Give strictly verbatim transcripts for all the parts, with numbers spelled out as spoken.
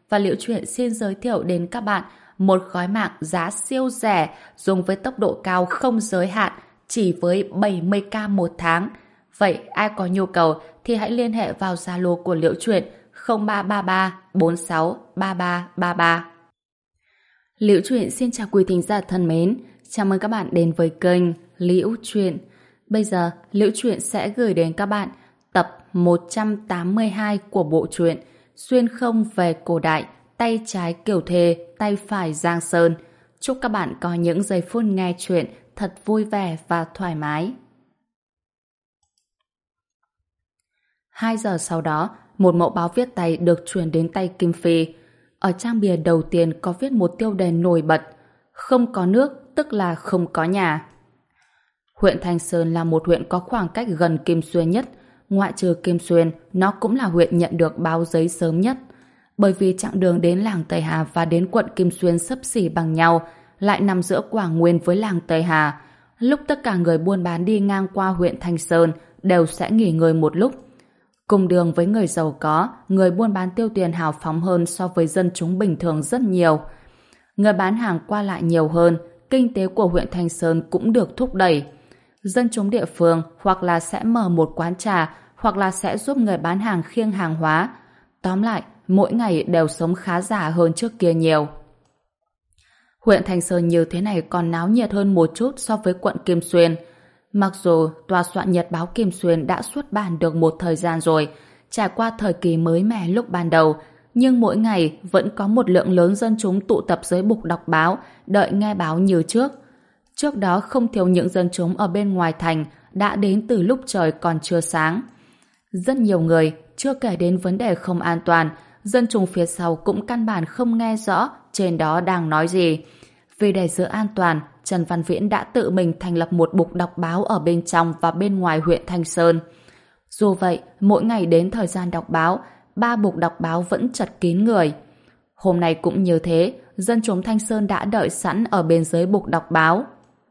và Liễu Chuyện xin giới thiệu đến các bạn một gói mạng giá siêu rẻ dùng với tốc độ cao không giới hạn chỉ với bảy mươi k một tháng. Vậy ai có nhu cầu thì hãy liên hệ vào Zalo của Liễu Chuyện không ba ba ba bốn sáu ba ba ba ba. Liễu Chuyện xin chào quý thính giả thân mến, chào mừng các bạn đến với kênh Liễu Chuyện. Bây giờ Liễu Chuyện sẽ gửi đến các bạn tập một trăm tám mươi hai của bộ truyện Xuyên không về cổ đại, tay trái Kiều Thề, tay phải Giang Sơn. Chúc các bạn có những giây phút nghe chuyện thật vui vẻ và thoải mái. Hai giờ sau đó, một mẫu báo viết tay được truyền đến tay Kim Phi. Ở trang bìa đầu tiên có viết một tiêu đề nổi bật: không có nước tức là không có nhà. Huyện Thanh Sơn là một huyện có khoảng cách gần Kim Xuyên nhất. Ngoại trừ Kim Xuyên, nó cũng là huyện nhận được báo giấy sớm nhất. Bởi vì chặng đường đến làng Tây Hà và đến quận Kim Xuyên xấp xỉ bằng nhau, lại nằm giữa Quảng Nguyên với làng Tây Hà. Lúc tất cả người buôn bán đi ngang qua huyện Thanh Sơn đều sẽ nghỉ ngơi một lúc. Cùng đường với người giàu có, người buôn bán tiêu tiền hào phóng hơn so với dân chúng bình thường rất nhiều. Người bán hàng qua lại nhiều hơn, kinh tế của huyện Thanh Sơn cũng được thúc đẩy. Dân chúng địa phương hoặc là sẽ mở một quán trà, hoặc là sẽ giúp người bán hàng khiêng hàng hóa. Tóm lại, mỗi ngày đều sống khá giả hơn trước kia nhiều. Huyện Thanh Sơn như thế này còn náo nhiệt hơn một chút so với quận Kim Xuyên. Mặc dù tòa soạn nhật báo Kim Xuyên đã xuất bản được một thời gian rồi, trải qua thời kỳ mới mẻ lúc ban đầu, nhưng mỗi ngày vẫn có một lượng lớn dân chúng tụ tập dưới bục đọc báo, đợi nghe báo như trước. Trước đó không thiếu những dân chúng ở bên ngoài thành đã đến từ lúc trời còn chưa sáng. Rất nhiều người, chưa kể đến vấn đề không an toàn, dân chúng phía sau cũng căn bản không nghe rõ trên đó đang nói gì. Vì để giữ an toàn, Trần Văn Viễn đã tự mình thành lập một bục đọc báo ở bên trong và bên ngoài huyện Thanh Sơn. Dù vậy, mỗi ngày đến thời gian đọc báo, ba bục đọc báo vẫn chật kín người. Hôm nay cũng như thế, dân chúng Thanh Sơn đã đợi sẵn ở bên dưới bục đọc báo.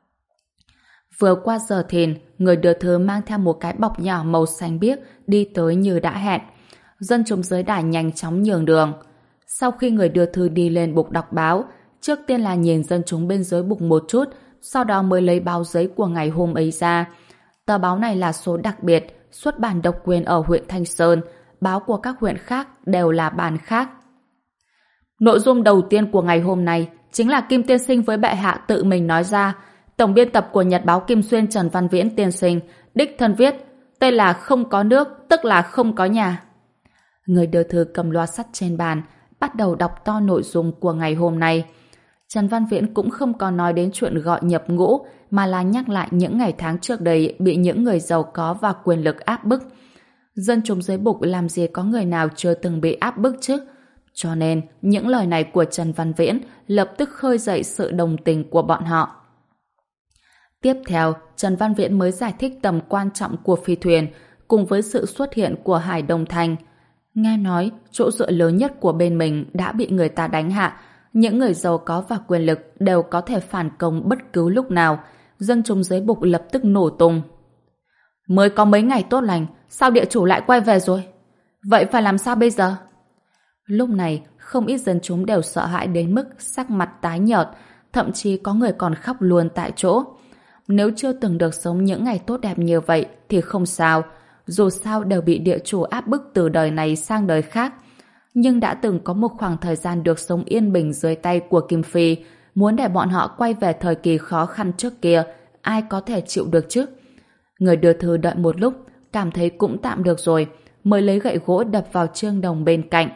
Vừa qua giờ thìn, người đưa thư mang theo một cái bọc nhỏ màu xanh biếc đi tới như đã hẹn. Dân chúng dưới đài nhanh chóng nhường đường. Sau khi người đưa thư đi lên bục đọc báo, trước tiên là nhìn dân chúng bên dưới bục một chút, sau đó mới lấy báo giấy của ngày hôm ấy ra. Tờ báo này là số đặc biệt, xuất bản độc quyền ở huyện Thanh Sơn, báo của các huyện khác đều là bản khác. Nội dung đầu tiên của ngày hôm nay chính là Kim Tiên Sinh với bệ hạ tự mình nói ra. Tổng biên tập của Nhật báo Kim Xuyên Trần Văn Viễn tiên sinh đích thân viết, tên là không có nước tức là không có nhà. Người đưa thư cầm loa sắt trên bàn, bắt đầu đọc to nội dung của ngày hôm nay. Trần Văn Viễn cũng không còn nói đến chuyện gọi nhập ngũ, mà là nhắc lại những ngày tháng trước đây bị những người giàu có và quyền lực áp bức. Dân chúng dưới bục làm gì có người nào chưa từng bị áp bức chứ? Cho nên, những lời này của Trần Văn Viễn lập tức khơi dậy sự đồng tình của bọn họ. Tiếp theo, Trần Văn Viễn mới giải thích tầm quan trọng của phi thuyền cùng với sự xuất hiện của Hải Đông Thành. Nghe nói, chỗ dựa lớn nhất của bên mình đã bị người ta đánh hạ. Những người giàu có và quyền lực đều có thể phản công bất cứ lúc nào. Dân chúng dưới bục lập tức nổ tung. Mới có mấy ngày tốt lành, sao địa chủ lại quay về rồi? Vậy phải làm sao bây giờ? Lúc này, không ít dân chúng đều sợ hãi đến mức sắc mặt tái nhợt, thậm chí có người còn khóc luôn tại chỗ. Nếu chưa từng được sống những ngày tốt đẹp như vậy thì không sao, dù sao đều bị địa chủ áp bức từ đời này sang đời khác. Nhưng đã từng có một khoảng thời gian được sống yên bình dưới tay của Kim Phi, muốn để bọn họ quay về thời kỳ khó khăn trước kia, ai có thể chịu được chứ? Người đưa thư đợi một lúc, cảm thấy cũng tạm được rồi, mới lấy gậy gỗ đập vào trương đồng bên cạnh.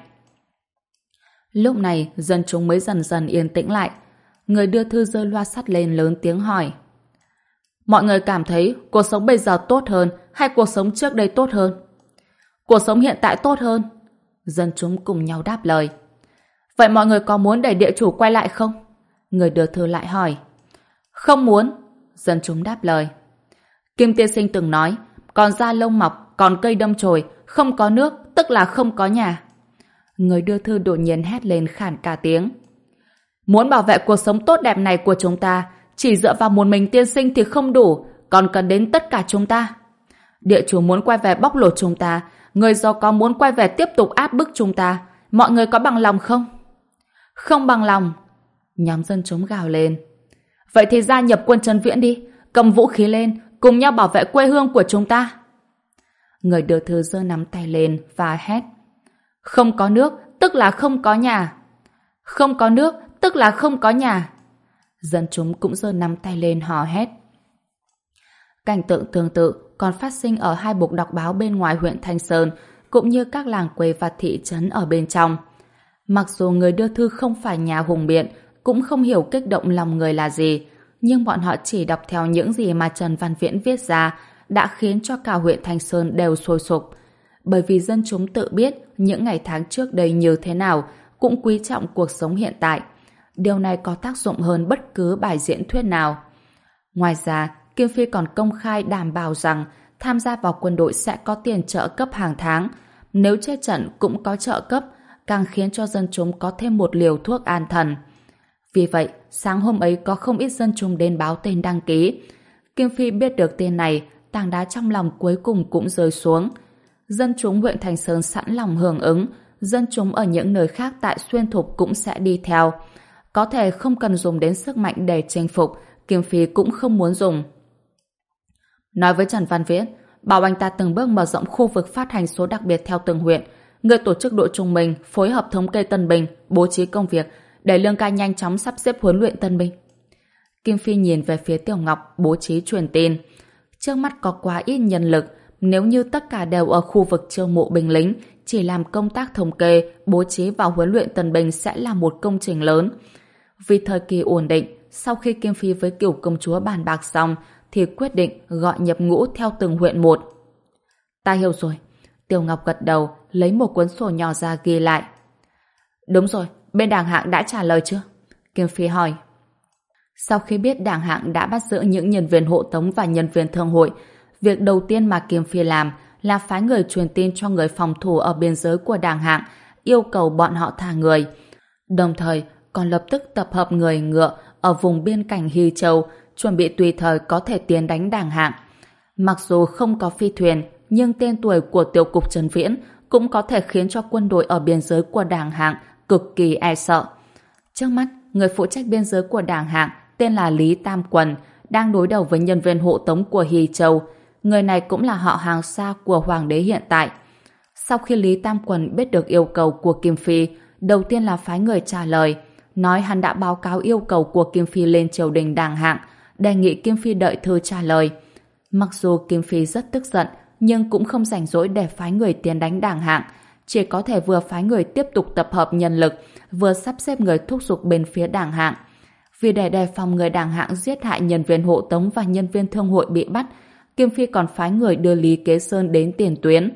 Lúc này, dân chúng mới dần dần yên tĩnh lại. Người đưa thư giơ loa sắt lên lớn tiếng hỏi. Mọi người cảm thấy cuộc sống bây giờ tốt hơn hay cuộc sống trước đây tốt hơn? Cuộc sống hiện tại tốt hơn. Dân chúng cùng nhau đáp lời. Vậy mọi người có muốn để địa chủ quay lại không? Người đưa thư lại hỏi. Không muốn. Dân chúng đáp lời. Kim Tiên Sinh từng nói, còn da lông mọc, còn cây đâm chồi, không có nước, tức là không có nhà. Người đưa thư đột nhiên hét lên khản cả tiếng. Muốn bảo vệ cuộc sống tốt đẹp này của chúng ta, chỉ dựa vào một mình tiên sinh thì không đủ, còn cần đến tất cả chúng ta. Địa chủ muốn quay về bóc lột chúng ta, người giàu có muốn quay về tiếp tục áp bức chúng ta, Mọi người có bằng lòng không? Không bằng lòng. Nhóm dân chúng gào lên. Vậy thì gia nhập quân Trấn Viễn đi, cầm vũ khí lên, cùng nhau bảo vệ quê hương của chúng ta. Người đưa thư giơ nắm tay lên và hét. Không có nước, tức là không có nhà. Không có nước, tức là không có nhà. Dân chúng cũng giơ nắm tay lên hò hét. Cảnh tượng tương tự còn phát sinh ở hai bục đọc báo bên ngoài huyện Thanh Sơn, cũng như các làng quê và thị trấn ở bên trong. Mặc dù người đưa thư không phải nhà hùng biện, cũng không hiểu kích động lòng người là gì, nhưng bọn họ chỉ đọc theo những gì mà Trần Văn Viễn viết ra đã khiến cho cả huyện Thanh Sơn đều sôi sục. Bởi vì dân chúng tự biết những ngày tháng trước đây như thế nào, cũng quý trọng cuộc sống hiện tại. Điều này có tác dụng hơn bất cứ bài diễn thuyết nào. Ngoài ra, Kim Phi còn công khai đảm bảo rằng tham gia vào quân đội sẽ có tiền trợ cấp hàng tháng. Nếu chết trận cũng có trợ cấp, càng khiến cho dân chúng có thêm một liều thuốc an thần. Vì vậy, sáng hôm ấy có không ít dân chúng đến báo tên đăng ký. Kim Phi biết được tên này, tảng đá trong lòng cuối cùng cũng rơi xuống. Dân chúng huyện Thanh Sơn sẵn lòng hưởng ứng, dân chúng ở những nơi khác tại Xuyên Thục cũng sẽ đi theo. Có thể không cần dùng đến sức mạnh để chinh phục, Kim Phi cũng không muốn dùng. Nói với Trần Văn Viễn, bảo anh ta từng bước mở rộng khu vực phát hành số đặc biệt theo từng huyện. Người tổ chức đội trung bình, phối hợp thống kê tân binh, bố trí công việc, để Lương Ca nhanh chóng sắp xếp huấn luyện tân binh. Kim Phi nhìn về phía Tiểu Ngọc bố trí truyền tin. Trước mắt có quá ít nhân lực, nếu như tất cả đều ở khu vực chiêu mộ binh lính, chỉ làm công tác thống kê, bố trí vào huấn luyện tân binh sẽ là một công trình lớn. Vì thời kỳ ổn định, sau khi Kim Phi với Cửu công chúa bàn bạc xong, thì quyết định gọi nhập ngũ theo từng huyện một. Ta hiểu rồi. Tiểu Ngọc gật đầu, lấy một cuốn sổ nhỏ ra ghi lại. Đúng rồi, bên Đảng Hạng đã trả lời chưa? Kim Phi hỏi. Sau khi biết Đảng Hạng đã bắt giữ những nhân viên hộ tống và nhân viên thương hội, việc đầu tiên mà Kim Phi làm là phái người truyền tin cho người phòng thủ ở biên giới của Đảng Hạng, yêu cầu bọn họ thả người. Đồng thời, còn lập tức tập hợp người ngựa ở vùng biên cảnh Hy Châu, chuẩn bị tùy thời có thể tiến đánh Đảng Hạng. Mặc dù không có phi thuyền, nhưng tên tuổi của tiểu cục Trần Viễn cũng có thể khiến cho quân đội ở biên giới của Đảng Hạng cực kỳ e sợ. Trước mắt, người phụ trách biên giới của Đảng Hạng tên là Lý Tam Quần, đang đối đầu với nhân viên hộ tống của Hy Châu. Người này cũng là họ hàng xa của Hoàng đế hiện tại. Sau khi Lý Tam Quần biết được yêu cầu của Kim Phi, đầu tiên là phái người trả lời, nói hắn đã báo cáo yêu cầu của Kim Phi lên triều đình Đảng Hạng, đề nghị Kim Phi đợi thư trả lời. Mặc dù Kim Phi rất tức giận, nhưng cũng không rảnh rỗi để phái người tiến đánh Đảng Hạng, chỉ có thể vừa phái người tiếp tục tập hợp nhân lực, vừa sắp xếp người thúc giục bên phía Đảng Hạng. Vì để đề phòng người Đảng Hạng giết hại nhân viên hộ tống và nhân viên thương hội bị bắt, Kim Phi còn phái người đưa Lý Kế Sơn đến tiền tuyến.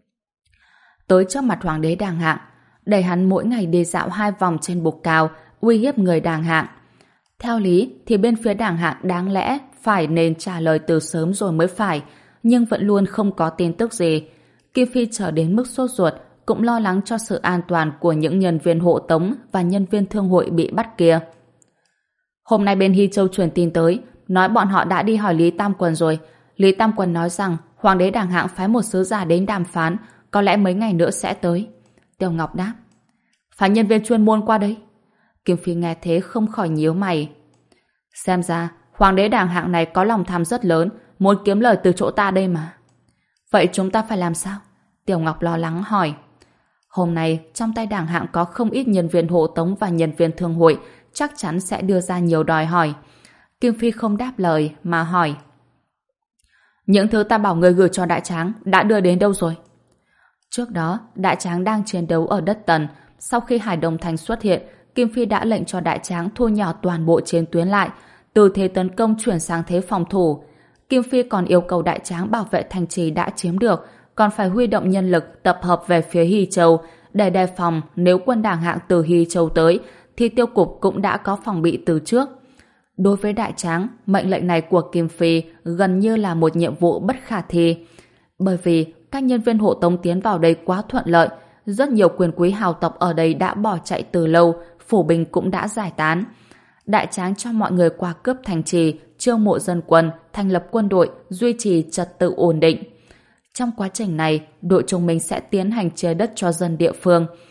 Tới trước mặt Hoàng đế Đảng Hạng, để hắn mỗi ngày đi dạo hai vòng trên bục cao, uy hiếp người Đảng Hạng. Theo lý thì bên phía Đảng Hạng đáng lẽ phải nên trả lời từ sớm rồi mới phải, nhưng vẫn luôn không có tin tức gì. Kim Phi trở đến mức sốt ruột, cũng lo lắng cho sự an toàn của những nhân viên hộ tống và nhân viên thương hội bị bắt kia. Hôm nay bên Hy Châu truyền tin tới, nói bọn họ đã đi hỏi Lý Tam Quần rồi. Lý Tam Quần nói rằng Hoàng đế Đảng Hạng phái một sứ giả đến đàm phán, có lẽ mấy ngày nữa sẽ tới. Tiểu Ngọc đáp. Phái nhân viên chuyên môn qua đấy. Kim Phi nghe thế không khỏi nhíu mày. Xem ra Hoàng đế Đảng Hạng này có lòng tham rất lớn, muốn kiếm lời từ chỗ ta đây mà. Vậy chúng ta phải làm sao? Tiểu Ngọc lo lắng hỏi. Hôm nay trong tay Đảng Hạng có không ít nhân viên hộ tống và nhân viên thương hội, chắc chắn sẽ đưa ra nhiều đòi hỏi. Kim Phi không đáp lời mà hỏi. Những thứ ta bảo người gửi cho Đại Tráng đã đưa đến đâu rồi? Trước đó, Đại Tráng đang chiến đấu ở đất Tần. Sau khi Hải Đông Thành xuất hiện, Kim Phi đã lệnh cho Đại Tráng thu nhỏ toàn bộ chiến tuyến lại, từ thế tấn công chuyển sang thế phòng thủ. Kim Phi còn yêu cầu Đại Tráng bảo vệ thành trì đã chiếm được, còn phải huy động nhân lực tập hợp về phía Hy Châu để đề phòng nếu quân Đảng Hạng từ Hy Châu tới thì tiêu cục cũng đã có phòng bị từ trước. Đối với Đại Tráng, mệnh lệnh này của Kim Phi gần như là một nhiệm vụ bất khả thi. Bởi vì các nhân viên hộ tống tiến vào đây quá thuận lợi, rất nhiều quyền quý hào tộc ở đây đã bỏ chạy từ lâu, phủ binh cũng đã giải tán. Đại Tráng cho mọi người qua cướp thành trì, chiêu mộ dân quân, thành lập quân đội, duy trì trật tự ổn định. Trong quá trình này, đội trung minh sẽ tiến hành chia đất cho dân địa phương.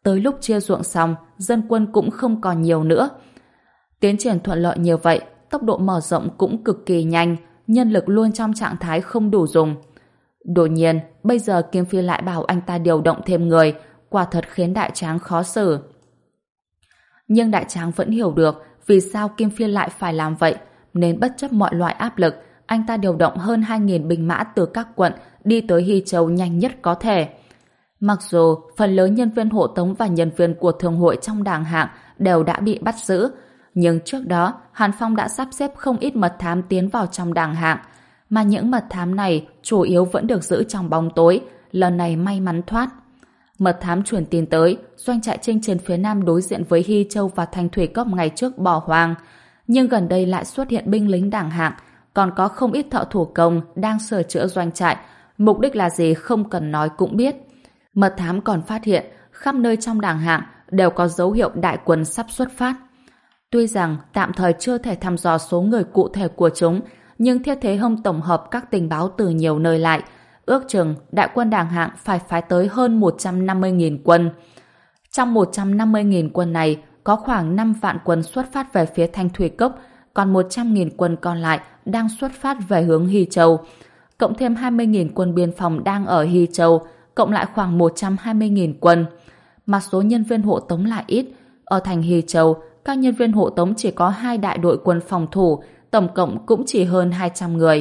Tới lúc chia ruộng xong, dân quân cũng không còn nhiều nữa. Tiến triển thuận lợi như vậy, tốc độ mở rộng cũng cực kỳ nhanh, nhân lực luôn trong trạng thái không đủ dùng. Đột nhiên, bây giờ Kim Phi lại bảo anh ta điều động thêm người, quả thật khiến Đại Tráng khó xử. Nhưng Đại Tráng vẫn hiểu được vì sao Kim Phi lại phải làm vậy, nên bất chấp mọi loại áp lực, anh ta điều động hơn hai nghìn binh mã từ các quận đi tới Hy Châu nhanh nhất có thể. Mặc dù phần lớn nhân viên hộ tống và nhân viên của thương hội trong Đàng Hạng đều đã bị bắt giữ, nhưng trước đó Hàn Phong đã sắp xếp không ít mật thám tiến vào trong Đàng Hạng, mà những mật thám này chủ yếu vẫn được giữ trong bóng tối, lần này may mắn thoát. Mật thám truyền tin tới doanh trại chinh chiến phía nam đối diện với Hy Châu và thành Thủy Cốc ngày trước bỏ hoang, nhưng gần đây lại xuất hiện binh lính Đàng Hạng, còn có không ít thợ thủ công đang sửa chữa doanh trại, mục đích là gì không cần nói cũng biết. Mật thám còn phát hiện khắp nơi trong Đàng Hạng đều có dấu hiệu đại quân sắp xuất phát. Tuy rằng tạm thời chưa thể thăm dò số người cụ thể của chúng, nhưng Thiết Thế Hông tổng hợp các tình báo từ nhiều nơi lại, ước chừng đại quân Đàng Hạng phải phái tới hơn một trăm năm mươi nghìn quân. Trong một trăm năm mươi nghìn quân này, có khoảng năm vạn quân xuất phát về phía Thanh Thủy Cốc, còn một trăm nghìn quân còn lại đang xuất phát về hướng Hy Châu. Cộng thêm hai mươi nghìn quân biên phòng đang ở Hy Châu, cộng lại khoảng một trăm hai mươi nghìn quân. Mà số nhân viên hộ tống lại ít. Ở thành Hy Châu, các nhân viên hộ tống chỉ có hai đại đội quân phòng thủ, tổng cộng cũng chỉ hơn hai trăm người.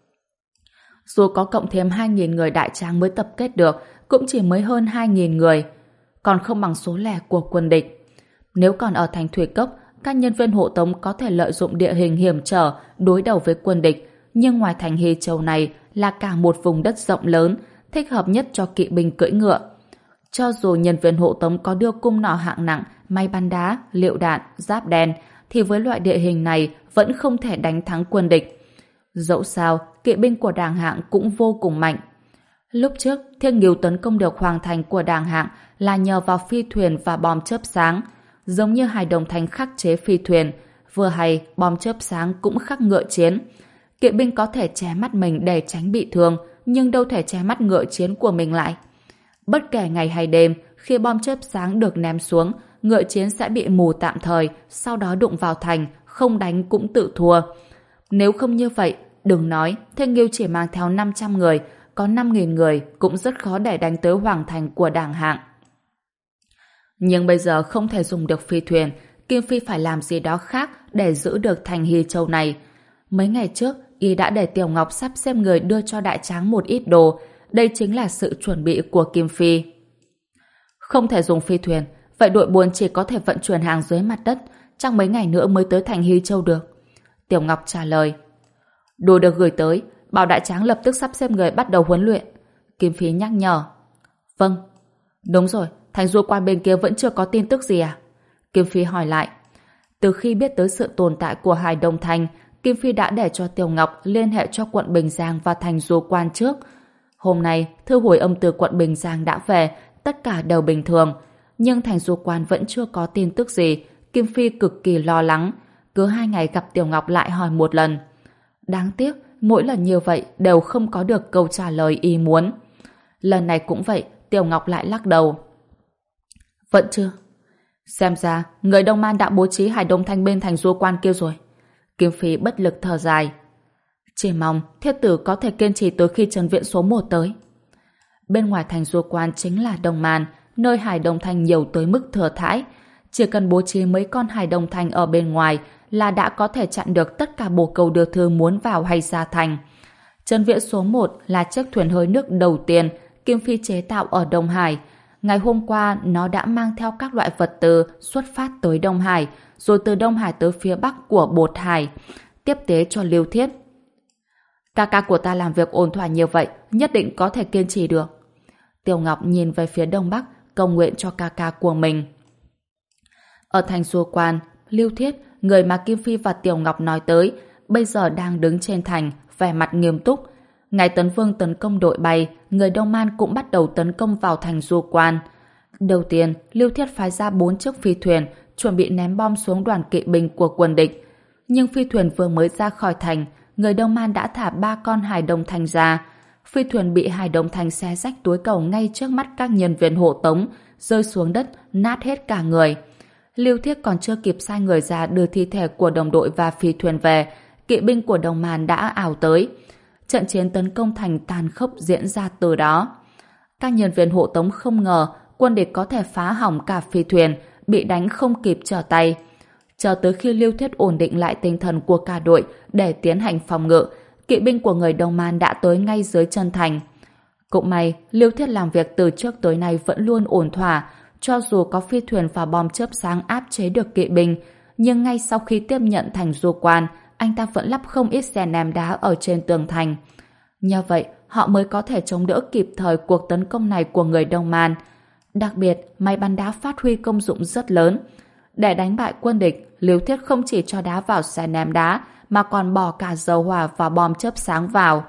Dù có cộng thêm hai nghìn người Đại Tráng mới tập kết được, cũng chỉ mới hơn hai nghìn người, còn không bằng số lẻ của quân địch. Nếu còn ở thành Thủy Cốc, các nhân viên hộ tống có thể lợi dụng địa hình hiểm trở đối đầu với quân địch, nhưng ngoài thành Hy Châu này là cả một vùng đất rộng lớn, thích hợp nhất cho kỵ binh cưỡi ngựa. Cho dù nhân viên hộ tống có đưa cung nỏ hạng nặng, máy bắn đá, lựu đạn, giáp đen, thì với loại địa hình này vẫn không thể đánh thắng quân địch. Dẫu sao, kỵ binh của Đàng Hạng cũng vô cùng mạnh. Lúc trước, Thiên Ngưu tấn công được hoàng thành của Đàng Hạng là nhờ vào phi thuyền và bom chớp sáng. Giống như Hải Đồng Thành khắc chế phi thuyền, vừa hay bom chớp sáng cũng khắc ngựa chiến. Kỵ binh có thể che mắt mình để tránh bị thương, nhưng đâu thể che mắt ngựa chiến của mình lại. Bất kể ngày hay đêm, khi bom chớp sáng được ném xuống, ngựa chiến sẽ bị mù tạm thời, sau đó đụng vào thành, không đánh cũng tự thua. Nếu không như vậy, đừng nói Thiên Ngưu chỉ mang theo năm trăm người, có năm nghìn người cũng rất khó để đánh tới hoàng thành của Đàng Hạng. Nhưng bây giờ không thể dùng được phi thuyền, Kim Phi phải làm gì đó khác để giữ được thành Hy Châu này. Mấy ngày trước, y đã để Tiểu Ngọc sắp xếp người đưa cho Đại Tráng một ít đồ. Đây chính là sự chuẩn bị của Kim Phi. Không thể dùng phi thuyền, vậy đội buôn chỉ có thể vận chuyển hàng dưới mặt đất, chắc mấy ngày nữa mới tới thành Hy Châu được. Tiểu Ngọc trả lời. Đồ được gửi tới, bảo Đại Tráng lập tức sắp xếp người bắt đầu huấn luyện. Kim Phi nhắc nhở. Vâng. Đúng rồi, thành Du Quan bên kia vẫn chưa có tin tức gì à? Kim Phi hỏi lại. Từ khi biết tới sự tồn tại của Hải Đông Thành, Kim Phi đã để cho Tiểu Ngọc liên hệ cho quận Bình Giang và thành Du Quan trước. Hôm nay, thư hồi âm từ quận Bình Giang đã về, tất cả đều bình thường. Nhưng thành Du Quan vẫn chưa có tin tức gì, Kim Phi cực kỳ lo lắng. Cứ hai ngày gặp Tiểu Ngọc lại hỏi một lần. Đáng tiếc, mỗi lần như vậy đều không có được câu trả lời y muốn. Lần này cũng vậy, Tiểu Ngọc lại lắc đầu. Vẫn chưa. Xem ra, người Đông Man đã bố trí Hải Đông Thanh bên thành Du Quan kia rồi. Kim Phi bất lực thở dài. Chỉ mong thiết tử có thể kiên trì tới khi trấn viện số một tới. Bên ngoài thành Du Quan chính là Đông Man, nơi Hải Đông Thanh nhiều tới mức thừa thãi. Chỉ cần bố trí mấy con Hải Đông Thanh ở bên ngoài là đã có thể chặn được tất cả bồ câu đưa thư muốn vào hay ra thành. Trấn viện số một là chiếc thuyền hơi nước đầu tiên Kim Phi chế tạo ở Đông Hải. Ngày hôm qua nó đã mang theo các loại vật tư xuất phát tới Đông Hải, rồi từ Đông Hải tới phía bắc của Bột Hải, tiếp tế cho Lưu Thiết. Ca ca của ta làm việc ổn thỏa như vậy, nhất định có thể kiên trì được. Tiểu Ngọc nhìn về phía Đông Bắc, cầu nguyện cho ca ca của mình. Ở thành Du Quan, Lưu Thiết, người mà Kim Phi và Tiểu Ngọc nói tới, bây giờ đang đứng trên thành, vẻ mặt nghiêm túc. Ngày Tấn Vương tấn công đội bay, người Đông Man cũng bắt đầu tấn công vào thành Du Quan. Đầu tiên, Lưu Thiết phái ra bốn chiếc phi thuyền, chuẩn bị ném bom xuống đoàn kỵ binh của quân địch. Nhưng phi thuyền vừa mới ra khỏi thành, người Đông Man đã thả ba con Hải Đông Thanh ra. phi thuyền bị Hải Đông Thành xé rách túi cầu ngay trước mắt các nhân viên hộ tống, rơi xuống đất, nát hết cả người. Lưu Thiết còn chưa kịp sai người ra đưa thi thể của đồng đội và phi thuyền về, kỵ binh của Đồng Man đã ảo tới. Trận chiến tấn công thành tàn khốc diễn ra từ đó. Các nhân viên hộ tống không ngờ quân địch có thể phá hỏng cả phi thuyền, bị đánh không kịp trở tay. Chờ tới khi Lưu Thiết ổn định lại tinh thần của cả đội để tiến hành phòng ngự, kỵ binh của người Đông Man đã tới ngay dưới chân thành. Cũng may, Lưu Thiết làm việc từ trước tới nay vẫn luôn ổn thỏa, cho dù có phi thuyền và bom chớp sáng áp chế được kỵ binh, nhưng ngay sau khi tiếp nhận thành Du Quan, anh ta vẫn lắp không ít xe ném đá ở trên tường thành. Nhờ vậy, họ mới có thể chống đỡ kịp thời cuộc tấn công này của người Đông Man. Đặc biệt, máy bắn đá phát huy công dụng rất lớn. Để đánh bại quân địch, Lưu Thiết không chỉ cho đá vào xe ném đá, mà còn bỏ cả dầu hỏa và bom chớp sáng vào.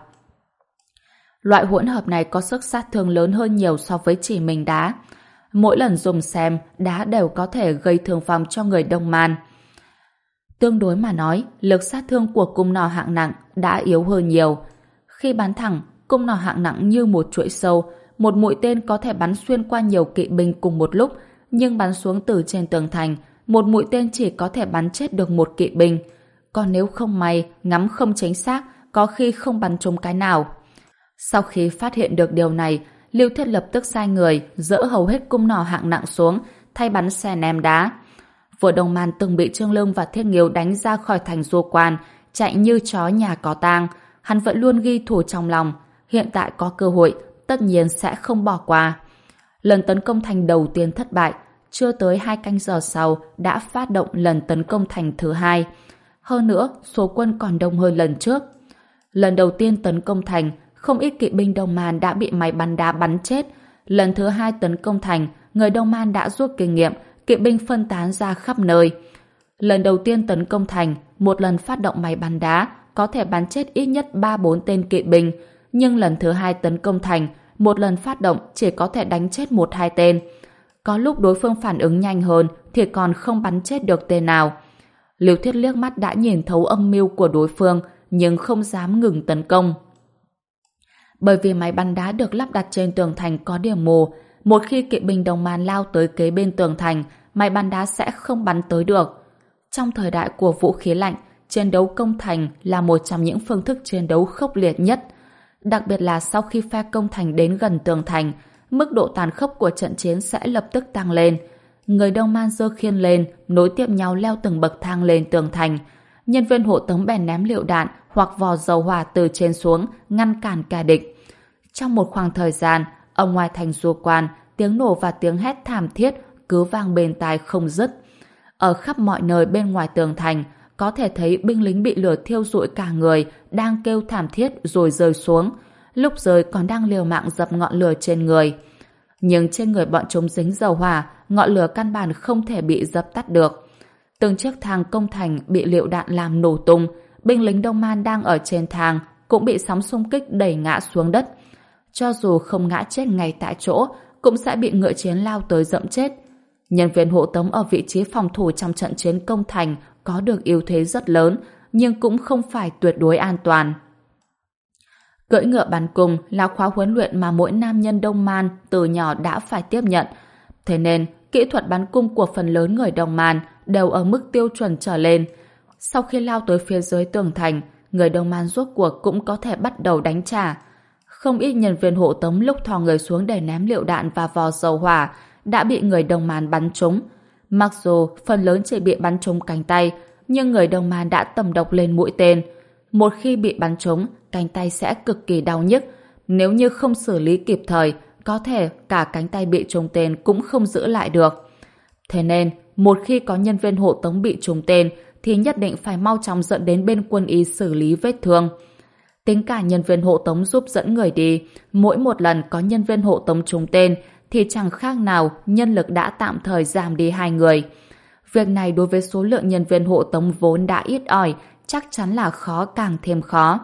Loại hỗn hợp này có sức sát thương lớn hơn nhiều so với chỉ mình đá. Mỗi lần dùng xem, đá đều có thể gây thương vong cho người Đông Man. Tương đối mà nói, lực sát thương của cung nỏ hạng nặng đã yếu hơn nhiều. Khi bắn thẳng, cung nỏ hạng nặng như một chuỗi sâu, một mũi tên có thể bắn xuyên qua nhiều kỵ binh cùng một lúc, nhưng bắn xuống từ trên tường thành, một mũi tên chỉ có thể bắn chết được một kỵ binh. Còn nếu không may, ngắm không chính xác, có khi không bắn trúng cái nào. Sau khi phát hiện được điều này, Lưu Thiết lập tức sai người dỡ hầu hết cung nỏ hạng nặng xuống, thay bắn xe ném đá. Vừa Đông Man từng bị Trương Lương và Thiết Nghiêu đánh ra khỏi thành Du Quan, chạy như chó nhà có tang, hắn vẫn luôn ghi thù trong lòng. Hiện tại có cơ hội, tất nhiên sẽ không bỏ qua. Lần tấn công thành đầu tiên thất bại, chưa tới hai canh giờ sau đã phát động lần tấn công thành thứ hai. Hơn nữa, số quân còn đông hơn lần trước. Lần đầu tiên tấn công thành, không ít kỵ binh Đông Man đã bị máy bắn đá bắn chết. Lần thứ hai tấn công thành, người Đông Man đã rút kinh nghiệm, kỵ binh phân tán ra khắp nơi. Lần đầu tiên tấn công thành, một lần phát động máy bắn đá, có thể bắn chết ít nhất ba bốn tên kỵ binh. Nhưng lần thứ hai tấn công thành, một lần phát động chỉ có thể đánh chết một hai tên. Có lúc đối phương phản ứng nhanh hơn thì còn không bắn chết được tên nào. Lưu Thiết liếc mắt đã nhìn thấu âm mưu của đối phương, nhưng không dám ngừng tấn công. Bởi vì máy bắn đá được lắp đặt trên tường thành có điểm mù, một khi kỵ binh Đông Man lao tới kế bên tường thành, máy bắn đá sẽ không bắn tới được. Trong thời đại của vũ khí lạnh, chiến đấu công thành là một trong những phương thức chiến đấu khốc liệt nhất. Đặc biệt là sau khi phe công thành đến gần tường thành, mức độ tàn khốc của trận chiến sẽ lập tức tăng lên. Người Đông Man giơ khiên lên, nối tiếp nhau leo từng bậc thang lên tường thành. Nhân viên hộ tống bèn ném lựu đạn hoặc vò dầu hỏa từ trên xuống, ngăn cản kẻ địch. Trong một khoảng thời gian, ở ngoài thành Du Quan, tiếng nổ và tiếng hét thảm thiết cứ vang bên tai không dứt. Ở khắp mọi nơi bên ngoài tường thành, có thể thấy binh lính bị lửa thiêu rụi cả người, đang kêu thảm thiết rồi rơi xuống. Lúc rơi còn đang liều mạng dập ngọn lửa trên người. Nhưng trên người bọn chúng dính dầu hỏa, ngọn lửa căn bản không thể bị dập tắt được. Từng chiếc thang công thành bị lựu đạn làm nổ tung, binh lính Đông Man đang ở trên thang cũng bị sóng xung kích đẩy ngã xuống đất. Cho dù không ngã chết ngay tại chỗ, cũng sẽ bị ngựa chiến lao tới dẫm chết. Nhân viên hộ tống ở vị trí phòng thủ trong trận chiến công thành có được ưu thế rất lớn, nhưng cũng không phải tuyệt đối an toàn. Cưỡi ngựa bắn cung là khóa huấn luyện mà mỗi nam nhân Đông Man từ nhỏ đã phải tiếp nhận. Thế nên, kỹ thuật bắn cung của phần lớn người Đông Man đều ở mức tiêu chuẩn trở lên. Sau khi lao tới phía dưới tường thành, người Đông Man rốt cuộc cũng có thể bắt đầu đánh trả. Không ít nhân viên hộ tống lúc thò người xuống để ném lựu đạn và vò dầu hỏa đã bị người Đông Man bắn trúng. Mặc dù phần lớn chỉ bị bắn trúng cánh tay, nhưng người Đông Man đã tầm độc lên mũi tên. Một khi bị bắn trúng, cánh tay sẽ cực kỳ đau nhức. Nếu như không xử lý kịp thời, có thể cả cánh tay bị trúng tên cũng không giữ lại được. Thế nên, một khi có nhân viên hộ tống bị trúng tên, thì nhất định phải mau chóng dẫn đến bên quân y xử lý vết thương. Tính cả nhân viên hộ tống giúp dẫn người đi, mỗi một lần có nhân viên hộ tống trúng tên, thì chẳng khác nào nhân lực đã tạm thời giảm đi hai người. Việc này đối với số lượng nhân viên hộ tống vốn đã ít ỏi, chắc chắn là khó càng thêm khó.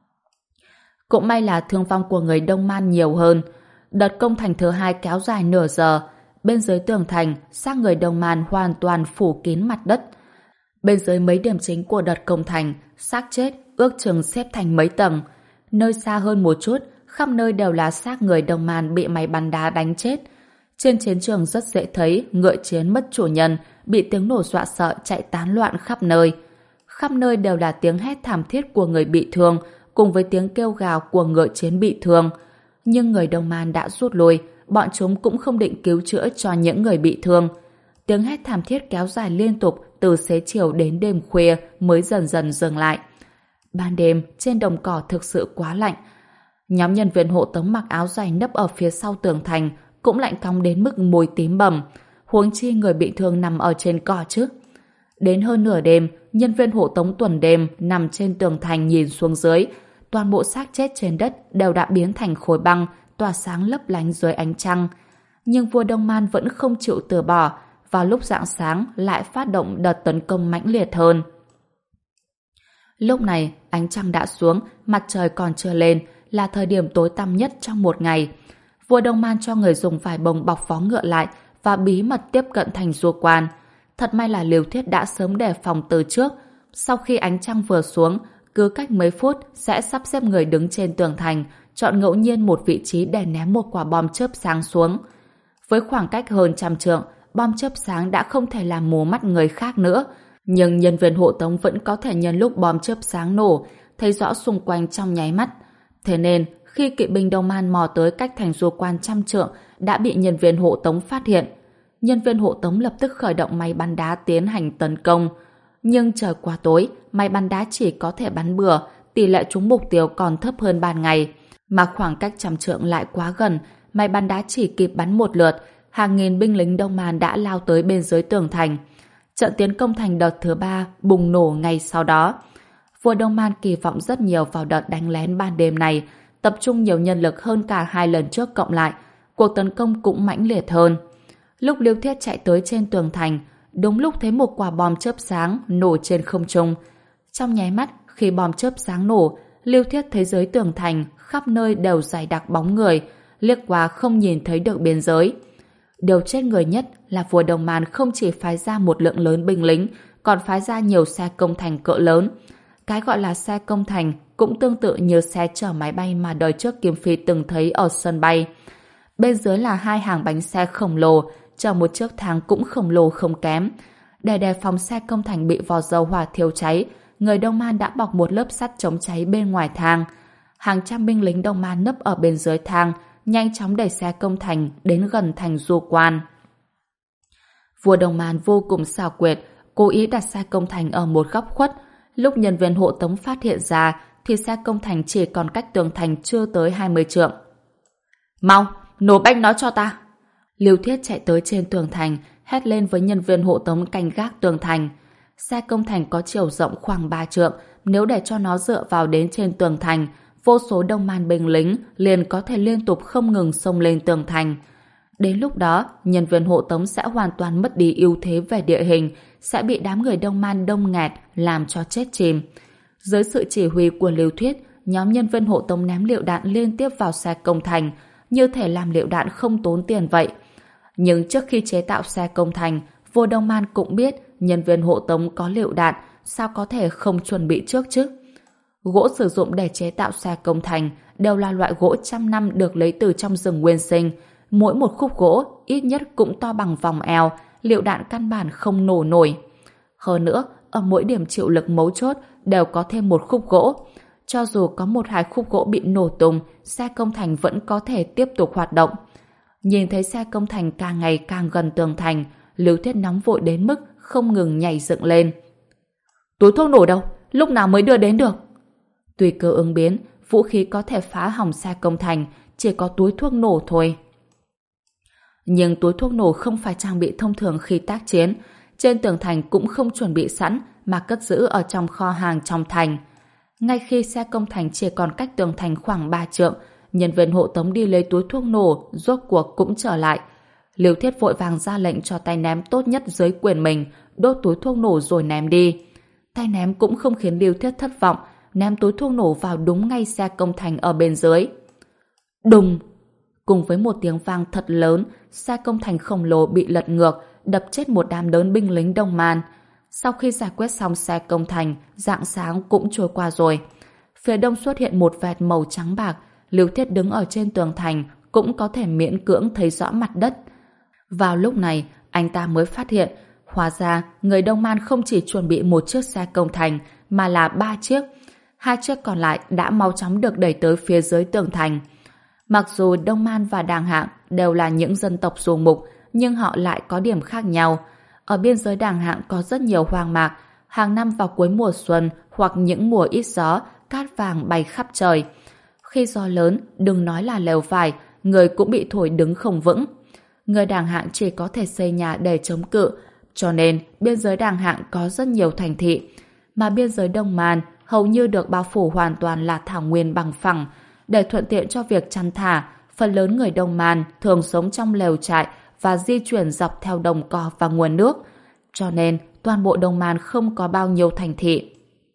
Cũng may là thương vong của người Đông Man nhiều hơn. Đợt công thành thứ hai kéo dài nửa giờ. Bên dưới tường thành, xác người Đông Man hoàn toàn phủ kín mặt đất. Bên dưới mấy điểm chính của đợt công thành, xác chết ước chừng xếp thành mấy tầng. Nơi xa hơn một chút, khắp nơi đều là xác người Đông Man bị máy bắn đá đánh chết. Trên chiến trường rất dễ thấy ngựa chiến mất chủ nhân, bị tiếng nổ dọa sợ chạy tán loạn khắp nơi. Khắp nơi đều là tiếng hét thảm thiết của người bị thương, cùng với tiếng kêu gào của ngựa chiến bị thương. Nhưng người Đông Man đã rút lui, bọn chúng cũng không định cứu chữa cho những người bị thương. Tiếng hét thảm thiết kéo dài liên tục từ xế chiều đến đêm khuya mới dần dần dừng lại. Ban đêm, trên đồng cỏ thực sự quá lạnh. Nhóm nhân viên hộ tống mặc áo dày nấp ở phía sau tường thành cũng lạnh cóng đến mức môi tím bầm. Huống chi người bị thương nằm ở trên cỏ chứ. Đến hơn nửa đêm, nhân viên hộ tống tuần đêm nằm trên tường thành nhìn xuống dưới. Toàn bộ xác chết trên đất đều đã biến thành khối băng, tỏa sáng lấp lánh dưới ánh trăng. Nhưng vua Đông Man vẫn không chịu từ bỏ. Vào lúc rạng sáng lại phát động đợt tấn công mãnh liệt hơn. Lúc này, ánh trăng đã xuống, mặt trời còn chưa lên, là thời điểm tối tăm nhất trong một ngày. Vua Đông Man cho người dùng vải bông bọc vó ngựa lại và bí mật tiếp cận thành du quan. Thật may là Liêu Thiết đã sớm đề phòng từ trước. Sau khi ánh trăng vừa xuống, cứ cách mấy phút sẽ sắp xếp người đứng trên tường thành, chọn ngẫu nhiên một vị trí để ném một quả bom chớp sáng xuống. Với khoảng cách hơn trăm trượng, bom chớp sáng đã không thể làm mù mắt người khác nữa. Nhưng nhân viên hộ tống vẫn có thể nhân lúc bom chớp sáng nổ, thấy rõ xung quanh trong nháy mắt. Thế nên, khi kỵ binh Đông Man mò tới cách thành du quan trăm trượng, đã bị nhân viên hộ tống phát hiện. Nhân viên hộ tống lập tức khởi động máy bắn đá tiến hành tấn công. Nhưng trời quá tối, máy bắn đá chỉ có thể bắn bừa, tỷ lệ trúng mục tiêu còn thấp hơn ban ngày. Mà khoảng cách trăm trượng lại quá gần, máy bắn đá chỉ kịp bắn một lượt, hàng nghìn binh lính Đông Man đã lao tới bên dưới tường thành. Trận tiến công thành đợt thứ ba bùng nổ ngay sau đó. Vua Đông Man kỳ vọng rất nhiều vào đợt đánh lén ban đêm này, tập trung nhiều nhân lực hơn cả hai lần trước cộng lại. Cuộc tấn công cũng mãnh liệt hơn. Lúc Liêu Thiết chạy tới trên tường thành, đúng lúc thấy một quả bom chớp sáng nổ trên không trung. Trong nháy mắt, khi bom chớp sáng nổ, Liêu Thiết thấy dưới tường thành khắp nơi đều dày đặc bóng người, liếc qua không nhìn thấy được biên giới. Điều chết người nhất là vua Đông Man không chỉ phái ra một lượng lớn binh lính, còn phái ra nhiều xe công thành cỡ lớn. Cái gọi là xe công thành cũng tương tự như xe chở máy bay mà đời trước Kim Phi từng thấy ở sân bay. Bên dưới là hai hàng bánh xe khổng lồ, chở một chiếc thang cũng khổng lồ không kém. Để đề phòng xe công thành bị vò dầu hỏa thiêu cháy, người Đông Man đã bọc một lớp sắt chống cháy bên ngoài thang. Hàng trăm binh lính Đông Man nấp ở bên dưới thang, nhanh chóng đẩy xe công thành đến gần thành du quan. Vua Đông Man vô cùng xảo quyệt, cố ý đặt xe công thành ở một góc khuất. Lúc nhân viên hộ tống phát hiện ra, thì xe công thành chỉ còn cách tường thành chưa tới hai mươi trượng. Mau, nổ banh nó cho ta! Liêu Thiết chạy tới trên tường thành, hét lên với nhân viên hộ tống canh gác tường thành. Xe công thành có chiều rộng khoảng ba trượng, nếu để cho nó dựa vào đến trên tường thành, vô số Đông Man binh lính liền có thể liên tục không ngừng xông lên tường thành. Đến lúc đó, nhân viên hộ tống sẽ hoàn toàn mất đi ưu thế về địa hình, sẽ bị đám người Đông Man đông nghẹt, làm cho chết chìm. Dưới sự chỉ huy của Liêu Thiết, nhóm nhân viên hộ tống ném lựu đạn liên tiếp vào xe công thành, như thể làm lựu đạn không tốn tiền vậy. Nhưng trước khi chế tạo xe công thành, vua Đông Man cũng biết nhân viên hộ tống có lựu đạn, sao có thể không chuẩn bị trước chứ? Gỗ sử dụng để chế tạo xe công thành đều là loại gỗ trăm năm được lấy từ trong rừng nguyên sinh. Mỗi một khúc gỗ ít nhất cũng to bằng vòng eo, lựu đạn căn bản không nổ nổi. Hơn nữa, ở mỗi điểm chịu lực mấu chốt đều có thêm một khúc gỗ. Cho dù có một hai khúc gỗ bị nổ tung, xe công thành vẫn có thể tiếp tục hoạt động. Nhìn thấy xe công thành càng ngày càng gần tường thành, Liêu Thiết nóng vội đến mức không ngừng nhảy dựng lên. Túi thuốc nổ đâu? Lúc nào mới đưa đến được? Tùy cơ ứng biến, vũ khí có thể phá hỏng xe công thành, chỉ có túi thuốc nổ thôi. Nhưng túi thuốc nổ không phải trang bị thông thường khi tác chiến, trên tường thành cũng không chuẩn bị sẵn mà cất giữ ở trong kho hàng trong thành. Ngay khi xe công thành chỉ còn cách tường thành khoảng ba trượng, nhân viên hộ tống đi lấy túi thuốc nổ rốt cuộc cũng trở lại. Liêu Thiết vội vàng ra lệnh cho tay ném tốt nhất dưới quyền mình đốt túi thuốc nổ rồi ném đi. Tay ném cũng không khiến Liêu Thiết thất vọng, ném túi thuốc nổ vào đúng ngay xe công thành ở bên dưới. Đùng! Cùng với một tiếng vang thật lớn, xe công thành khổng lồ bị lật ngược, đập chết một đám lớn binh lính Đông Man. Sau khi giải quyết xong xe công thành, rạng sáng cũng trôi qua rồi. Phía đông xuất hiện một vệt màu trắng bạc, Lưu Thiết đứng ở trên tường thành cũng có thể miễn cưỡng thấy rõ mặt đất. Vào lúc này, anh ta mới phát hiện, hóa ra người Đông Man không chỉ chuẩn bị một chiếc xe công thành, mà là ba chiếc. Hai chiếc còn lại đã mau chóng được đẩy tới phía dưới tường thành. Mặc dù Đông Man và Đàng Hạng đều là những dân tộc du mục, nhưng họ lại có điểm khác nhau. Ở biên giới Đàng Hạng có rất nhiều hoang mạc, hàng năm vào cuối mùa xuân hoặc những mùa ít gió, cát vàng bay khắp trời. Khi gió lớn, đừng nói là lều vải, người cũng bị thổi đứng không vững. Người Đàng Hạng chỉ có thể xây nhà để chống cự, cho nên biên giới Đàng Hạng có rất nhiều thành thị. Mà biên giới Đông Man hầu như được bao phủ hoàn toàn là thảo nguyên bằng phẳng. Để thuận tiện cho việc chăn thả, phần lớn người Đông Man thường sống trong lều trại và di chuyển dọc theo đồng cỏ và nguồn nước. Cho nên toàn bộ Đông Man không có bao nhiêu thành thị.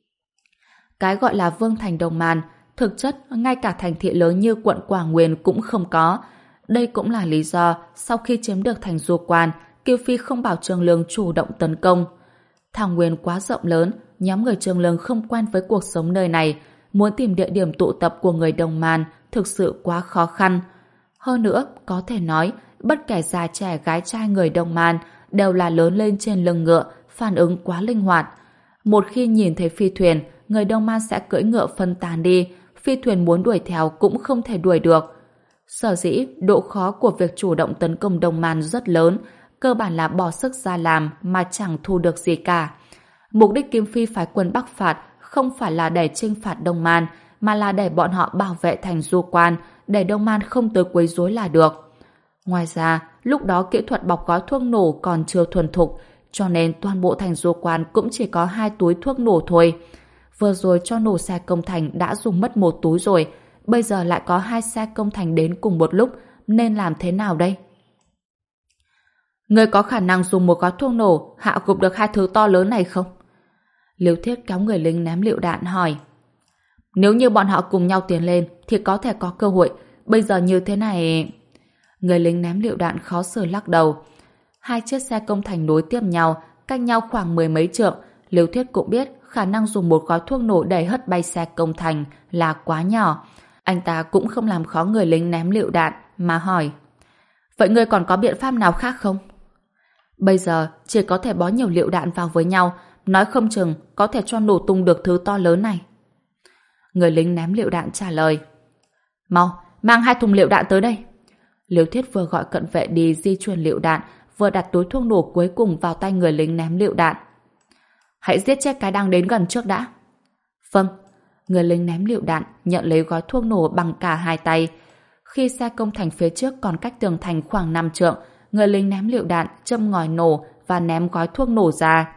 Cái gọi là vương thành Đông Man, thực chất ngay cả thành thị lớn như quận Quảng Nguyên cũng không có. Đây cũng là lý do sau khi chiếm được thành Du Quan, Kiều Phi không bảo Trương Lương chủ động tấn công. Thảo Nguyên quá rộng lớn, nhóm người Trương Lương không quen với cuộc sống nơi này, muốn tìm địa điểm tụ tập của người Đông Man thực sự quá khó khăn. Hơn nữa, có thể nói, bất kể già trẻ gái trai người Đông Man đều là lớn lên trên lưng ngựa, phản ứng quá linh hoạt. Một khi nhìn thấy phi thuyền, người Đông Man sẽ cưỡi ngựa phân tán đi, phi thuyền muốn đuổi theo cũng không thể đuổi được. Sở dĩ, độ khó của việc chủ động tấn công Đông Man rất lớn, cơ bản là bỏ sức ra làm mà chẳng thu được gì cả. Mục đích Kim Phi phái quân Bắc phạt không phải là để chinh phạt Đông Man, mà là để bọn họ bảo vệ thành Du Quan, để Đông Man không tới quấy rối là được. Ngoài ra, lúc đó kỹ thuật bọc gói thuốc nổ còn chưa thuần thục, cho nên toàn bộ thành Du Quan cũng chỉ có hai túi thuốc nổ thôi. Vừa rồi cho nổ xe công thành đã dùng mất một túi rồi, bây giờ lại có hai xe công thành đến cùng một lúc, nên làm thế nào đây? Người có khả năng dùng một gói thuốc nổ hạ gục được hai thứ to lớn này không? Liêu Thiết kéo người lính ném lựu đạn hỏi. Nếu như bọn họ cùng nhau tiến lên thì có thể có cơ hội, bây giờ như thế này... Người lính ném lựu đạn khó xử lắc đầu. Hai chiếc xe công thành nối tiếp nhau, cách nhau khoảng mười mấy trượng. Liêu Thiết cũng biết khả năng dùng một gói thuốc nổ để hất bay xe công thành là quá nhỏ. Anh ta cũng không làm khó người lính ném lựu đạn mà hỏi. Vậy ngươi còn có biện pháp nào khác không? Bây giờ chỉ có thể bó nhiều lựu đạn vào với nhau, nói không chừng có thể cho nổ tung được thứ to lớn này. Người lính ném lựu đạn trả lời. Mau, mang hai thùng lựu đạn tới đây. Liêu Thiết vừa gọi cận vệ đi di chuyển lựu đạn, vừa đặt túi thuốc nổ cuối cùng vào tay người lính ném lựu đạn. Hãy giết chết cái đang đến gần trước đã. Vâng. Người lính ném lựu đạn nhận lấy gói thuốc nổ bằng cả hai tay. Khi xe công thành phía trước còn cách tường thành khoảng năm trượng, người lính ném lựu đạn châm ngòi nổ và ném gói thuốc nổ ra.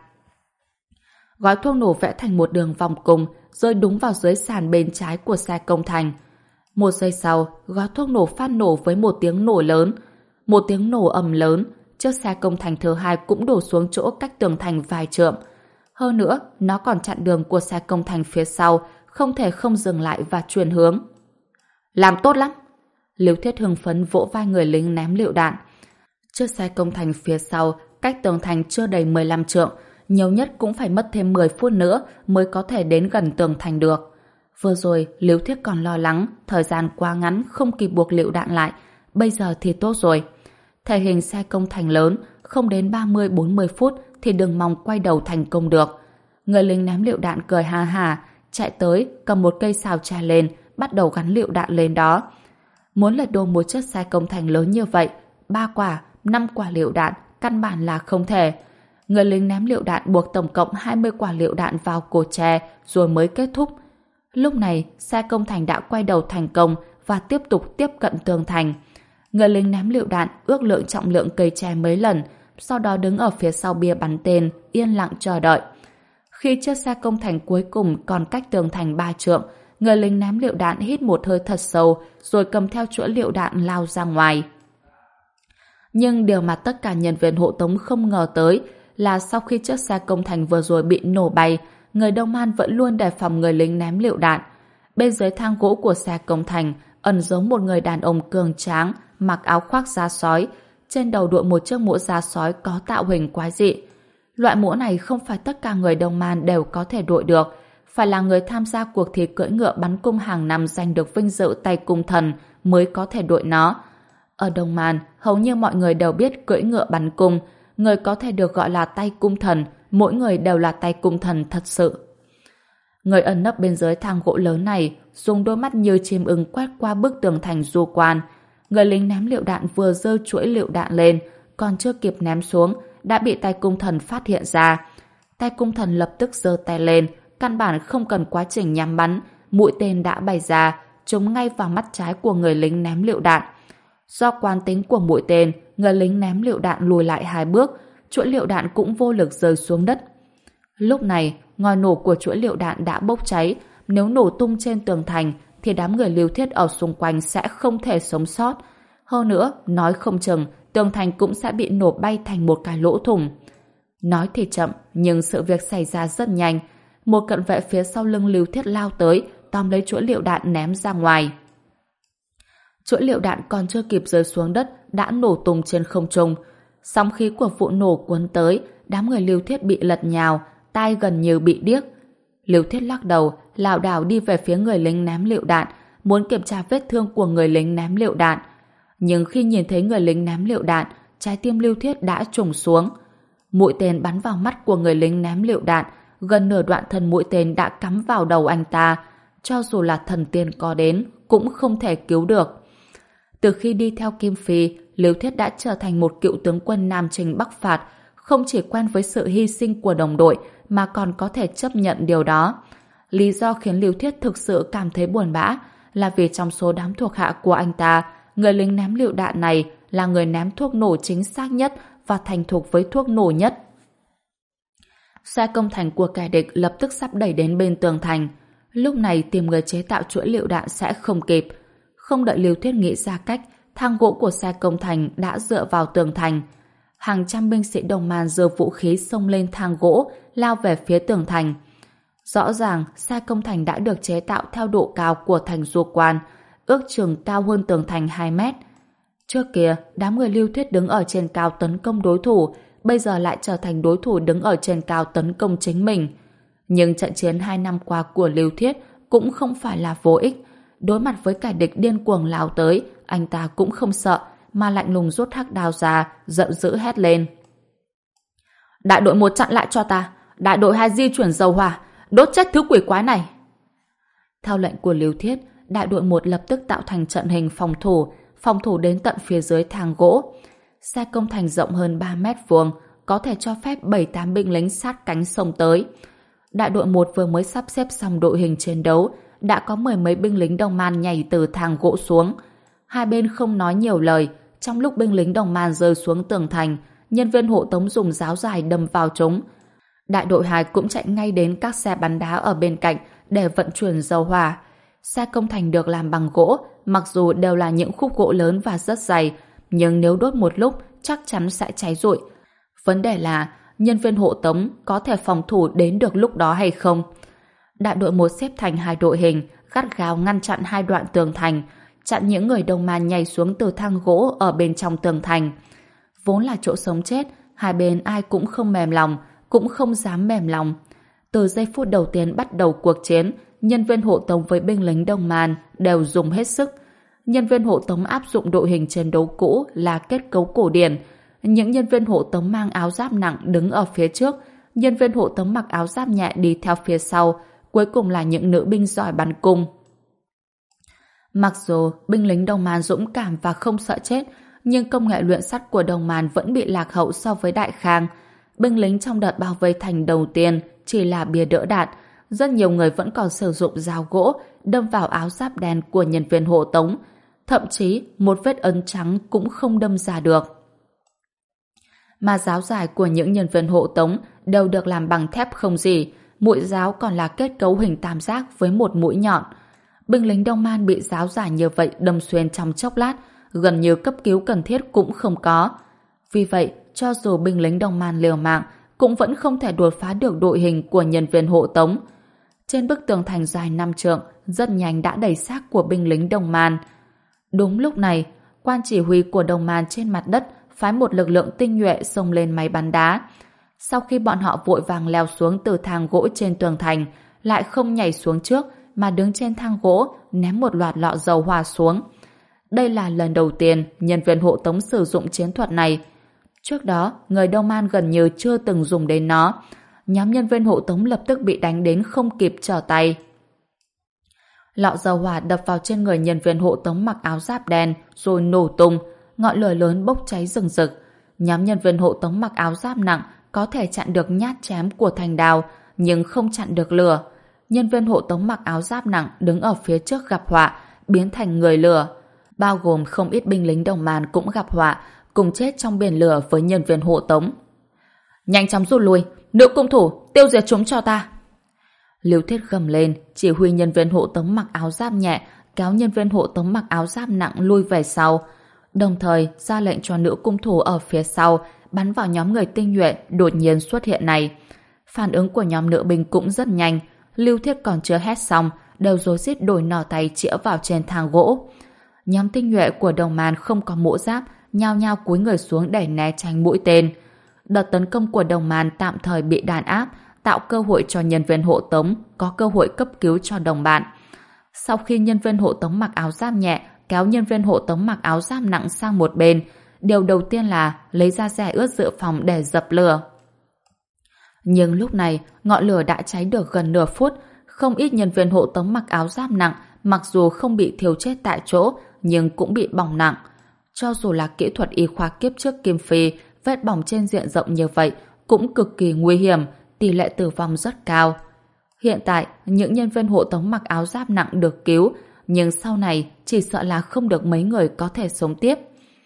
Gói thuốc nổ vẽ thành một đường vòng cung, rơi đúng vào dưới sàn bên trái của xe công thành. Một giây sau, gói thuốc nổ phát nổ với một tiếng nổ lớn. Một tiếng nổ ầm lớn, chiếc xe công thành thứ hai cũng đổ xuống chỗ cách tường thành vài trượng. Hơn nữa, nó còn chặn đường của xe công thành phía sau, không thể không dừng lại và chuyển hướng. Làm tốt lắm! Liêu Thiết hưng phấn vỗ vai người lính ném lựu đạn. Chiếc xe công thành phía sau, cách tường thành chưa đầy mười lăm trượng, nhiều nhất cũng phải mất thêm mười phút nữa mới có thể đến gần tường thành được. Vừa rồi, Liêu Thiết còn lo lắng, thời gian quá ngắn không kịp buộc lựu đạn lại, bây giờ thì tốt rồi. Thể hình xe công thành lớn, không đến ba mươi bốn mươi phút thì đừng mong quay đầu thành công được. Người lính ném lựu đạn cười ha ha, chạy tới, cầm một cây xào tre lên, bắt đầu gắn lựu đạn lên đó. Muốn lật đổ một chiếc xe công thành lớn như vậy, ba quả, năm quả lựu đạn, căn bản là không thể. Người lính ném lựu đạn buộc tổng cộng hai mươi quả lựu đạn vào cổ tre rồi mới kết thúc. Lúc này, xe công thành đã quay đầu thành công và tiếp tục tiếp cận tường thành. Người lính ném lựu đạn ước lượng trọng lượng cây tre mấy lần, sau đó đứng ở phía sau bia bắn tên, yên lặng chờ đợi. Khi chiếc xe công thành cuối cùng còn cách tường thành ba trượng, người lính ném lựu đạn hít một hơi thật sâu rồi cầm theo chuỗi lựu đạn lao ra ngoài. Nhưng điều mà tất cả nhân viên hộ tống không ngờ tới là sau khi chiếc xe công thành vừa rồi bị nổ bay, người Đông Man vẫn luôn đề phòng người lính ném lựu đạn. Bên dưới thang gỗ của xe công thành ẩn giấu một người đàn ông cường tráng, mặc áo khoác da sói, trên đầu đội một chiếc mũ da sói có tạo hình quái dị. Loại mũ này không phải tất cả người Đông Man đều có thể đội được. phải là người tham gia cuộc thi cưỡi ngựa bắn cung hàng năm giành được vinh dự tay cung thần mới có thể đội nó. Ở Đông Man, hầu như mọi người đều biết cưỡi ngựa bắn cung, người có thể được gọi là tay cung thần, mỗi người đều là tay cung thần thật sự. Người ẩn nấp bên dưới thang gỗ lớn này dùng đôi mắt như chim ưng quét qua bức tường thành du quan. Người lính ném lựu đạn vừa giơ chuỗi lựu đạn lên, còn chưa kịp ném xuống, đã bị tay cung thần phát hiện ra. Tay cung thần lập tức giơ tay lên, căn bản không cần quá trình nhắm bắn, mũi tên đã bay ra, trúng ngay vào mắt trái của người lính ném lựu đạn. Do quán tính của mũi tên, người lính ném lựu đạn lùi lại hai bước, chuỗi lựu đạn cũng vô lực rơi xuống đất. Lúc này, ngòi nổ của chuỗi lựu đạn đã bốc cháy, nếu nổ tung trên tường thành thì đám người Lưu Thiết ở xung quanh sẽ không thể sống sót. Hơn nữa, nói không chừng, tường thành cũng sẽ bị nổ bay thành một cái lỗ thủng. Nói thì chậm, nhưng sự việc xảy ra rất nhanh. Một cận vệ phía sau lưng Lưu Thiết lao tới, tóm lấy chuỗi lựu đạn ném ra ngoài. Chuỗi lựu đạn còn chưa kịp rơi xuống đất đã nổ tung trên không trung. Sóng khí của vụ nổ cuốn tới, đám người Lưu Thiết bị lật nhào, tai gần như bị điếc. Lưu Thiết lắc đầu, lảo đảo đi về phía người lính ném lựu đạn, muốn kiểm tra vết thương của người lính ném lựu đạn. Nhưng khi nhìn thấy người lính ném lựu đạn, trái tim Lưu Thiết đã trùng xuống. Mũi tên bắn vào mắt của người lính ném lựu đạn, gần nửa đoạn thân mũi tên đã cắm vào đầu anh ta. Cho dù là thần tiên có đến, cũng không thể cứu được. Từ khi đi theo Kim Phi, Lưu Thiết đã trở thành một cựu tướng quân Nam Chinh Bắc Phạt, không chỉ quen với sự hy sinh của đồng đội mà còn có thể chấp nhận điều đó. Lý do khiến Lưu Thiết thực sự cảm thấy buồn bã là vì trong số đám thuộc hạ của anh ta, người lính ném lựu đạn này là người ném thuốc nổ chính xác nhất và thành thục với thuốc nổ nhất. Xe công thành của kẻ địch lập tức sắp đẩy đến bên tường thành. Lúc này tìm người chế tạo chuỗi lựu đạn sẽ không kịp. Không đợi Lưu Thiết nghĩ ra cách, thang gỗ của xe công thành đã dựa vào tường thành. Hàng trăm binh sĩ Đồng Man giơ vũ khí xông lên thang gỗ, lao về phía tường thành. Rõ ràng, xe công thành đã được chế tạo theo độ cao của thành du quan, ước chừng cao hơn tường thành hai mét. Trước kia, đám người Lưu Thiết đứng ở trên cao tấn công đối thủ, bây giờ lại trở thành đối thủ đứng ở trên cao tấn công chính mình. Nhưng trận chiến hai năm qua của Lưu Thiết cũng không phải là vô ích. Đối mặt với kẻ địch điên cuồng lao tới, anh ta cũng không sợ, mà lạnh lùng rút hắc đao ra, giận dữ hét lên. Đại đội một chặn lại cho ta, đại đội hai di chuyển dầu hỏa, đốt chết thứ quỷ quái này. Theo lệnh của Lưu Thiết, đại đội một lập tức tạo thành trận hình phòng thủ, phòng thủ đến tận phía dưới thang gỗ. Xe công thành rộng hơn ba mét vuông, có thể cho phép bảy tám binh lính sát cánh xông tới. Đại đội một vừa mới sắp xếp xong đội hình chiến đấu, đã có mười mấy binh lính Đồng Man nhảy từ thang gỗ xuống. Hai bên không nói nhiều lời, trong lúc binh lính Đồng Man rơi xuống tường thành, nhân viên hộ tống dùng giáo dài đâm vào chúng. Đại đội hai cũng chạy ngay đến các xe bắn đá ở bên cạnh để vận chuyển dầu hỏa. Xe công thành được làm bằng gỗ, mặc dù đều là những khúc gỗ lớn và rất dày, nhưng nếu đốt một lúc chắc chắn sẽ cháy rụi. Vấn đề là nhân viên hộ tống có thể phòng thủ đến được lúc đó hay không. Đại đội một xếp thành hai đội hình, gắt gao ngăn chặn hai đoạn tường thành, chặn những người Đồng Man nhảy xuống từ thang gỗ ở bên trong tường thành. Vốn là chỗ sống chết, hai bên ai cũng không mềm lòng, cũng không dám mềm lòng. Từ giây phút đầu tiên bắt đầu cuộc chiến, nhân viên hộ tống với binh lính Đồng Man đều dùng hết sức. Nhân viên hộ tống áp dụng đội hình chiến đấu cũ là kết cấu cổ điển. Những nhân viên hộ tống mang áo giáp nặng đứng ở phía trước, nhân viên hộ tống mặc áo giáp nhẹ đi theo phía sau, cuối cùng là những nữ binh giỏi bắn cung. Mặc dù binh lính Đồng Man dũng cảm và không sợ chết, nhưng công nghệ luyện sắt của Đồng Man vẫn bị lạc hậu so với Đại Khang. Binh lính trong đợt bao vây thành đầu tiên chỉ là bia đỡ đạn, rất nhiều người vẫn còn sử dụng dao gỗ đâm vào áo giáp đen của nhân viên hộ tống, thậm chí một vết ấn trắng cũng không đâm ra được. Mà giáo dài của những nhân viên hộ tống đều được làm bằng thép không gì, mũi giáo còn là kết cấu hình tam giác với một mũi nhọn. Binh lính Đồng Man bị giáo dài như vậy đâm xuyên trong chốc lát, gần như cấp cứu cần thiết cũng không có. Vì vậy, cho dù binh lính Đồng Man liều mạng, cũng vẫn không thể đột phá được đội hình của nhân viên hộ tống. Trên bức tường thành dài năm trượng, rất nhanh đã đầy xác của binh lính Đồng Man. Đúng lúc này, quan chỉ huy của Đồng Man trên mặt đất phái một lực lượng tinh nhuệ xông lên máy bắn đá. Sau khi bọn họ vội vàng leo xuống từ thang gỗ trên tường thành, lại không nhảy xuống trước mà đứng trên thang gỗ ném một loạt lọ dầu hỏa xuống. Đây là lần đầu tiên nhân viên hộ tống sử dụng chiến thuật này. Trước đó, người Đông Man gần như chưa từng dùng đến nó. Nhóm nhân viên hộ tống lập tức bị đánh đến không kịp trở tay. Lọ dầu hỏa đập vào trên người nhân viên hộ tống mặc áo giáp đen rồi nổ tung, ngọn lửa lớn bốc cháy rừng rực. Nhóm nhân viên hộ tống mặc áo giáp nặng có thể chặn được nhát chém của thanh đao, nhưng không chặn được lửa. Nhân viên hộ tống mặc áo giáp nặng đứng ở phía trước gặp họa, biến thành người lửa. Bao gồm không ít binh lính Đồng Man cũng gặp họa, cùng chết trong biển lửa với nhân viên hộ tống. Nhanh chóng rút lui, nữ cung thủ, tiêu diệt chúng cho ta. Lưu Thiết gầm lên, chỉ huy nhân viên hộ tống mặc áo giáp nhẹ kéo nhân viên hộ tống mặc áo giáp nặng lui về sau, đồng thời ra lệnh cho nữ cung thủ ở phía sau bắn vào nhóm người tinh nhuệ đột nhiên xuất hiện này. Phản ứng của nhóm nữ binh cũng rất nhanh. Lưu Thiết còn chưa hét xong, đều rối rít đổi nỏ tay chĩa vào trên thang gỗ. Nhóm tinh nhuệ của Đồng Man không có mũ giáp, nhao nhao cúi người xuống để né tránh mũi tên. Đợt tấn công của Đồng Man tạm thời bị đàn áp, tạo cơ hội cho nhân viên hộ tống có cơ hội cấp cứu cho đồng bạn. Sau khi nhân viên hộ tống mặc áo giáp nhẹ kéo nhân viên hộ tống mặc áo giáp nặng sang một bên, điều đầu tiên là lấy ra rẻ ướt dự phòng để dập lửa. Nhưng lúc này, ngọn lửa đã cháy được gần nửa phút, không ít nhân viên hộ tống mặc áo giáp nặng mặc dù không bị thiêu chết tại chỗ, nhưng cũng bị bỏng nặng. Cho dù là kỹ thuật y khoa kiếp trước Kim Phi, vết bỏng trên diện rộng như vậy cũng cực kỳ nguy hiểm, tỷ lệ tử vong rất cao. Hiện tại, những nhân viên hộ tống mặc áo giáp nặng được cứu, nhưng sau này chỉ sợ là không được mấy người có thể sống tiếp.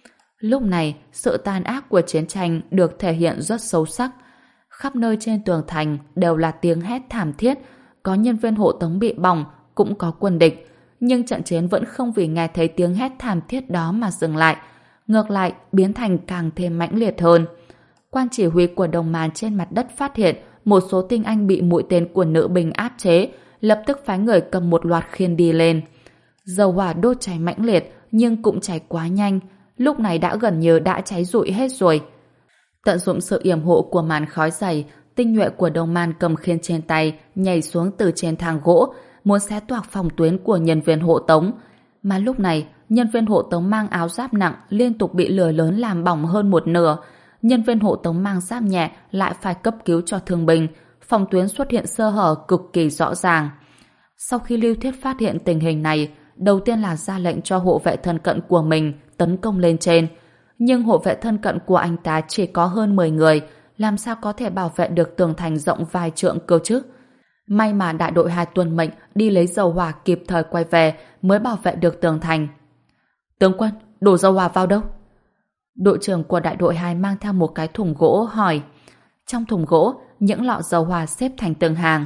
Lúc này, sự tàn ác của chiến tranh được thể hiện rất sâu sắc. Khắp nơi trên tường thành đều là tiếng hét thảm thiết, có nhân viên hộ tống bị bỏng, cũng có quân địch. Nhưng trận chiến vẫn không vì nghe thấy tiếng hét thảm thiết đó mà dừng lại. Ngược lại, biến thành càng thêm mãnh liệt hơn. Quan chỉ huy của Đồng Man trên mặt đất phát hiện một số tinh anh bị mũi tên của nữ binh áp chế, lập tức phái người cầm một loạt khiên đi lên. Dầu hỏa đốt cháy mãnh liệt, nhưng cũng cháy quá nhanh, lúc này đã gần như đã cháy rụi hết rồi. Tận dụng sự yểm hộ của màn khói dày, tinh nhuệ của Đồng Man cầm khiên trên tay, nhảy xuống từ trên thang gỗ, muốn xé toạc phòng tuyến của nhân viên hộ tống. Mà lúc này, nhân viên hộ tống mang áo giáp nặng liên tục bị lửa lớn làm bỏng hơn một nửa. Nhân viên hộ tống mang giáp nhẹ lại phải cấp cứu cho thương binh, phòng tuyến xuất hiện sơ hở cực kỳ rõ ràng. Sau khi Lưu Thiết phát hiện tình hình này, đầu tiên là ra lệnh cho hộ vệ thân cận của mình tấn công lên trên. Nhưng hộ vệ thân cận của anh ta chỉ có hơn mười người, làm sao có thể bảo vệ được tường thành rộng vài trượng cơ chứ? May mà đại đội hai tuân mệnh đi lấy dầu hỏa kịp thời quay về mới bảo vệ được tường thành. Tướng quân, đổ dầu hỏa vào đâu? Đội trưởng của đại đội hai mang theo một cái thùng gỗ hỏi. Trong thùng gỗ, những lọ dầu hỏa xếp thành từng hàng.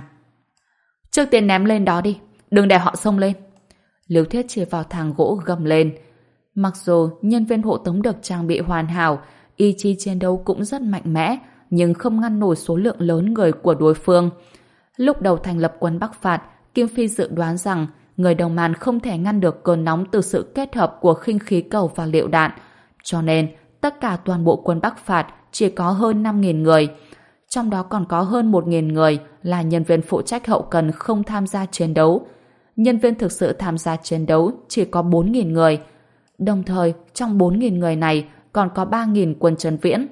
Trước tiên ném lên đó đi, đừng để họ xông lên. Lưu Thiết chỉ vào thang gỗ gầm lên. Mặc dù nhân viên hộ tống được trang bị hoàn hảo, ý chí chiến đấu cũng rất mạnh mẽ, nhưng không ngăn nổi số lượng lớn người của đối phương. Lúc đầu thành lập quân Bắc Phạt, Kim Phi dự đoán rằng người Đồng Man không thể ngăn được cơn nóng từ sự kết hợp của khinh khí cầu và lựu đạn, cho nên tất cả toàn bộ quân Bắc Phạt chỉ có hơn năm nghìn người. Trong đó còn có hơn một nghìn người là nhân viên phụ trách hậu cần không tham gia chiến đấu. Nhân viên thực sự tham gia chiến đấu chỉ có bốn nghìn người. Đồng thời, trong bốn nghìn người này còn có ba nghìn quân Trấn Viễn.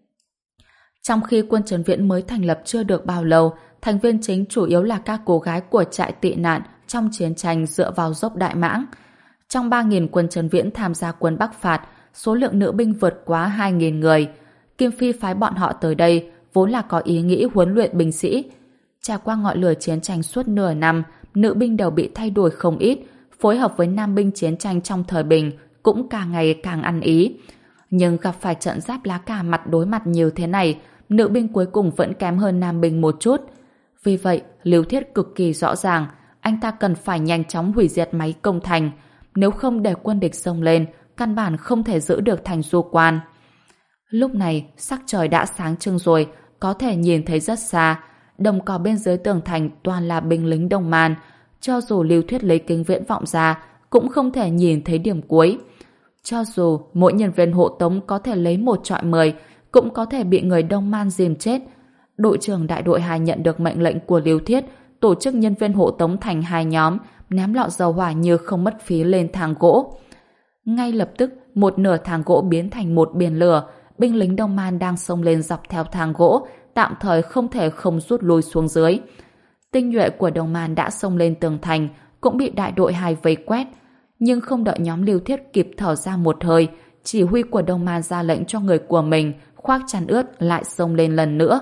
Trong khi quân Trấn Viễn mới thành lập chưa được bao lâu, thành viên chính chủ yếu là các cô gái của trại tị nạn trong chiến tranh dựa vào dốc Đại Mãng. Trong ba nghìn quân Trấn Viễn tham gia quân Bắc Phạt, số lượng nữ binh vượt quá hai nghìn người. Kim Phi phái bọn họ tới đây vốn là có ý nghĩ huấn luyện binh sĩ. Trải qua ngọn lửa chiến tranh suốt nửa năm, nữ binh đều bị thay đổi không ít, phối hợp với nam binh chiến tranh trong thời bình cũng càng ngày càng ăn ý. Nhưng gặp phải trận giáp lá cà mặt đối mặt nhiều thế này, nữ binh cuối cùng vẫn kém hơn nam binh một chút. Vì vậy, Lưu Thiết cực kỳ rõ ràng, anh ta cần phải nhanh chóng hủy diệt máy công thành, nếu không để quân địch xông lên, căn bản không thể giữ được thành du quan. Lúc này, sắc trời đã sáng trưng rồi, có thể nhìn thấy rất xa. Đồng cỏ bên dưới tường thành toàn là binh lính Đồng Man. Cho dù Lưu Thiết lấy kính viễn vọng ra, cũng không thể nhìn thấy điểm cuối. Cho dù mỗi nhân viên hộ tống có thể lấy một trọi mười, cũng có thể bị người Đông Man dìm chết. Đội trưởng đại đội hai nhận được mệnh lệnh của Lưu Thiết, tổ chức nhân viên hộ tống thành hai nhóm, ném lọ dầu hỏa như không mất phí lên thang gỗ. Ngay lập tức, một nửa thang gỗ biến thành một biển lửa, binh lính Đông Man đang xông lên dọc theo thang gỗ, tạm thời không thể không rút lui xuống dưới. Tinh nhuệ của Đông Man đã xông lên tường thành, cũng bị đại đội hai vây quét, nhưng không đợi nhóm Lưu Thiết kịp thở ra một hơi, chỉ huy của Đông Man ra lệnh cho người của mình khoác chăn ướt lại xông lên lần nữa.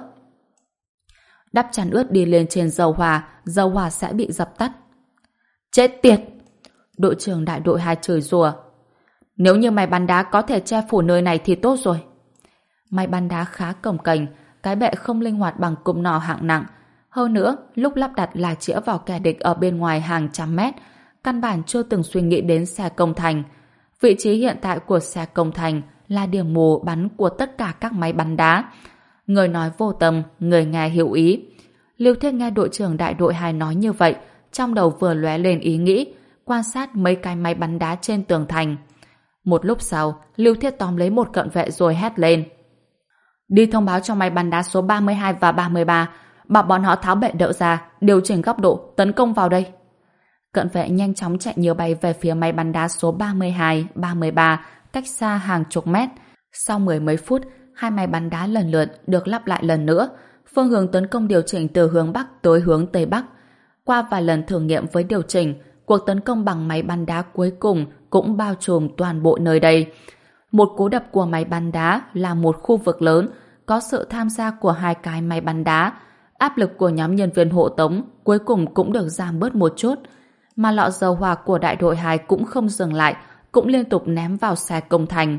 Đắp chăn ướt đi lên trên dầu hỏa, dầu hỏa sẽ bị dập tắt. Chết tiệt! Đội trưởng đại đội hai chửi rủa. Nếu như máy bắn đá có thể che phủ nơi này thì tốt rồi. Máy bắn đá khá cồng kềnh, cái bệ không linh hoạt bằng cụm nỏ hạng nặng. Hơn nữa, lúc lắp đặt là chĩa vào kẻ địch ở bên ngoài hàng trăm mét, căn bản chưa từng suy nghĩ đến xe công thành. Vị trí hiện tại của xe công thành là điểm mù bắn của tất cả các máy bắn đá. Người nói vô tâm, người nghe hiểu ý. Lưu Thiết nghe đội trưởng đại đội hai nói như vậy, trong đầu vừa lóe lên ý nghĩ, quan sát mấy cái máy bắn đá trên tường thành. Một lúc sau, Lưu Thiết tóm lấy một cận vệ rồi hét lên. Đi thông báo cho máy bắn đá số ba mươi hai và ba mươi ba, bảo bọn họ tháo bệ đỡ ra, điều chỉnh góc độ, tấn công vào đây. Cận vệ nhanh chóng chạy như bay về phía máy bắn đá số ba mươi hai, ba mươi ba, cách xa hàng chục mét. Sau mười mấy phút, hai máy bắn đá lần lượt được lắp lại lần nữa. Phương hướng tấn công điều chỉnh từ hướng Bắc tới hướng Tây Bắc. Qua vài lần thử nghiệm với điều chỉnh, cuộc tấn công bằng máy bắn đá cuối cùng cũng bao trùm toàn bộ nơi đây. Một cú đập của máy bắn đá là một khu vực lớn, có sự tham gia của hai cái máy bắn đá. Áp lực của nhóm nhân viên hộ tống cuối cùng cũng được giảm bớt một chút. Mà lọ dầu hỏa của đại đội hai cũng không dừng lại, cũng liên tục ném vào xe công thành.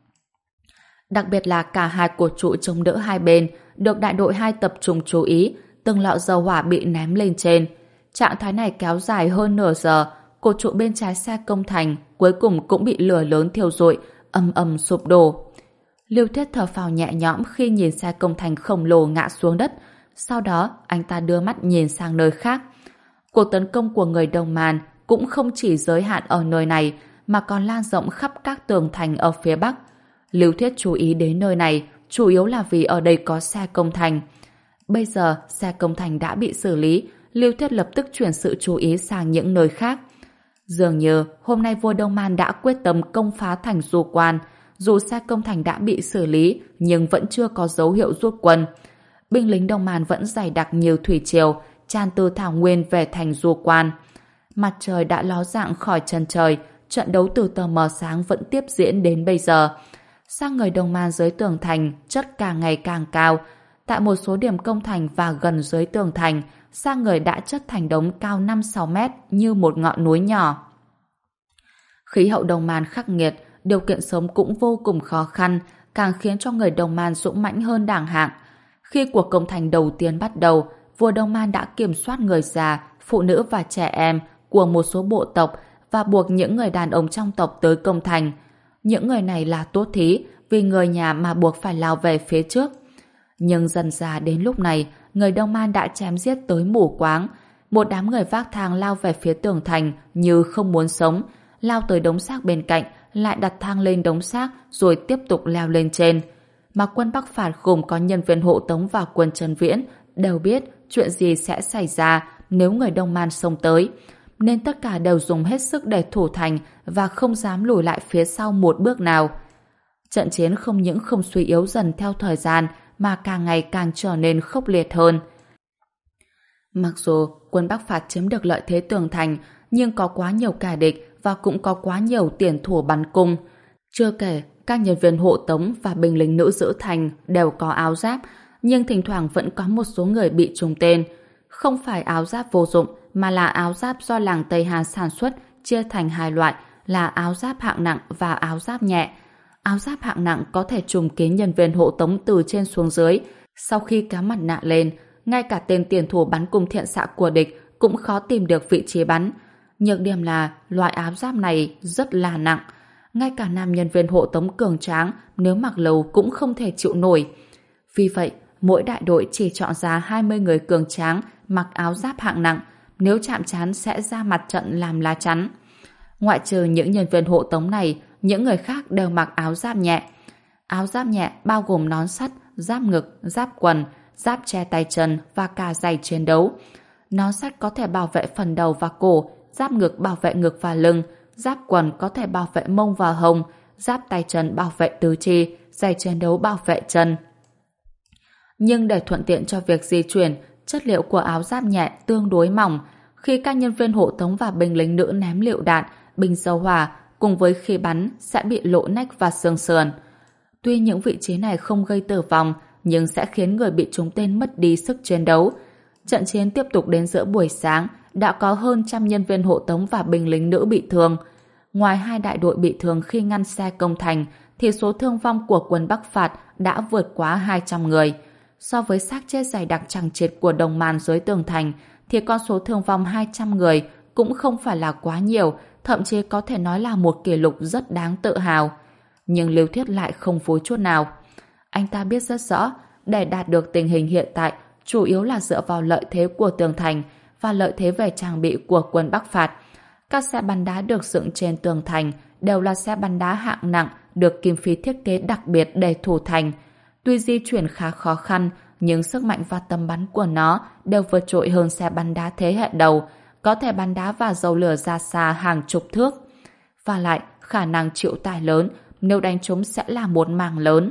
Đặc biệt là cả hai cột trụ chống đỡ hai bên được đại đội hai tập trung chú ý, từng lọ dầu hỏa bị ném lên trên. Trạng thái này kéo dài hơn nửa giờ, cột trụ bên trái xe công thành cuối cùng cũng bị lửa lớn thiêu rụi, ầm ầm sụp đổ. Lưu Thiết thở phào nhẹ nhõm khi nhìn xe công thành khổng lồ ngã xuống đất. Sau đó, anh ta đưa mắt nhìn sang nơi khác. Cuộc tấn công của người Đông Man cũng không chỉ giới hạn ở nơi này, mà còn lan rộng khắp các tường thành ở phía Bắc. Lưu Thiết chú ý đến nơi này, chủ yếu là vì ở đây có xe công thành. Bây giờ, xe công thành đã bị xử lý, Lưu Thiết lập tức chuyển sự chú ý sang những nơi khác. Dường như, hôm nay vua Đông Man đã quyết tâm công phá thành Du Quan. Dù xe công thành đã bị xử lý, nhưng vẫn chưa có dấu hiệu rút quân. Binh lính Đông Man vẫn dày đặc như thủy triều, tràn từ thảo nguyên về thành Du Quan. Mặt trời đã ló dạng khỏi chân trời, trận đấu từ tờ mờ sáng vẫn tiếp diễn đến bây giờ. Sang người Đông Man dưới tường thành chất càng ngày càng cao. Tại một số điểm công thành và gần dưới tường thành, sang người đã chất thành đống cao năm sáu mét như một ngọn núi nhỏ. Khí hậu Đông Man khắc nghiệt, điều kiện sống cũng vô cùng khó khăn, càng khiến cho người Đông Man dũng mãnh hơn đảng hạng. Khi cuộc công thành đầu tiên bắt đầu, vua Đông Man đã kiểm soát người già, phụ nữ và trẻ em của một số bộ tộc và buộc những người đàn ông trong tộc tới công thành. Những người này là tốt thí, vì người nhà mà buộc phải lao về phía trước. Nhưng dần dà đến lúc này, người Đông Man đã chém giết tới mù quáng. Một đám người vác thang lao về phía tường thành như không muốn sống, lao tới đống xác bên cạnh, lại đặt thang lên đống xác rồi tiếp tục leo lên trên. Mà quân Bắc phạt gồm có nhân viên hộ tống và quân Trần Viễn đều biết chuyện gì sẽ xảy ra nếu người Đông Man xông tới, nên tất cả đều dùng hết sức để thủ thành và không dám lùi lại phía sau một bước nào. Trận chiến không những không suy yếu dần theo thời gian mà càng ngày càng trở nên khốc liệt hơn. Mặc dù quân Bắc phạt chiếm được lợi thế tường thành, nhưng có quá nhiều kẻ địch và cũng có quá nhiều tiền thủ bắn cung. Chưa kể, các nhân viên hộ tống và binh lính nữ giữ thành đều có áo giáp, nhưng thỉnh thoảng vẫn có một số người bị trùng tên. Không phải áo giáp vô dụng, mà là áo giáp do làng Tây Hà sản xuất, chia thành hai loại là áo giáp hạng nặng và áo giáp nhẹ. Áo giáp hạng nặng có thể trùm kín nhân viên hộ tống từ trên xuống dưới. Sau khi kéo mặt nạ lên, ngay cả tên tiền thủ bắn cung thiện xạ của địch cũng khó tìm được vị trí bắn. Nhược điểm là loại áo giáp này rất là nặng. Ngay cả nam nhân viên hộ tống cường tráng nếu mặc lâu cũng không thể chịu nổi. Vì vậy, mỗi đại đội chỉ chọn ra hai mươi người cường tráng mặc áo giáp hạng nặng, nếu chạm trán sẽ ra mặt trận làm lá chắn. Ngoại trừ những nhân viên hộ tống này, những người khác đều mặc áo giáp nhẹ. Áo giáp nhẹ bao gồm nón sắt, giáp ngực, giáp quần, giáp che tay chân và cả giày chiến đấu. Nón sắt có thể bảo vệ phần đầu và cổ, giáp ngực bảo vệ ngực và lưng, giáp quần có thể bảo vệ mông và hông, giáp tay chân bảo vệ tứ chi, giày chiến đấu bảo vệ chân. Nhưng để thuận tiện cho việc di chuyển, chất liệu của áo giáp nhẹ tương đối mỏng. Khi các nhân viên hộ tống và binh lính nữ ném lựu đạn, bình dầu hỏa cùng với khi bắn sẽ bị lộ nách và xương sườn. Tuy những vị trí này không gây tử vong, nhưng sẽ khiến người bị trúng tên mất đi sức chiến đấu. Trận chiến tiếp tục đến giữa buổi sáng, đã có hơn trăm nhân viên hộ tống và binh lính nữ bị thương. Ngoài hai đại đội bị thương khi ngăn xe công thành, thì số thương vong của quân Bắc phạt đã vượt quá hai trăm người. So với xác chết dày đặc chằng chịt của đồng màn dưới tường thành, thì con số thương vong hai trăm người cũng không phải là quá nhiều, thậm chí có thể nói là một kỷ lục rất đáng tự hào. Nhưng Lưu Thiết lại không vui chút nào. Anh ta biết rất rõ, để đạt được tình hình hiện tại, chủ yếu là dựa vào lợi thế của tường thành và lợi thế về trang bị của quân Bắc phạt. Các xe bắn đá được dựng trên tường thành đều là xe bắn đá hạng nặng được Kim Phi thiết kế đặc biệt để thủ thành. Tuy di chuyển khá khó khăn, nhưng sức mạnh và tầm bắn của nó đều vượt trội hơn xe bắn đá thế hệ đầu, có thể bắn đá và dầu lửa ra xa hàng chục thước. Và lại, khả năng chịu tải lớn, nếu đánh trúng sẽ là một mảng lớn.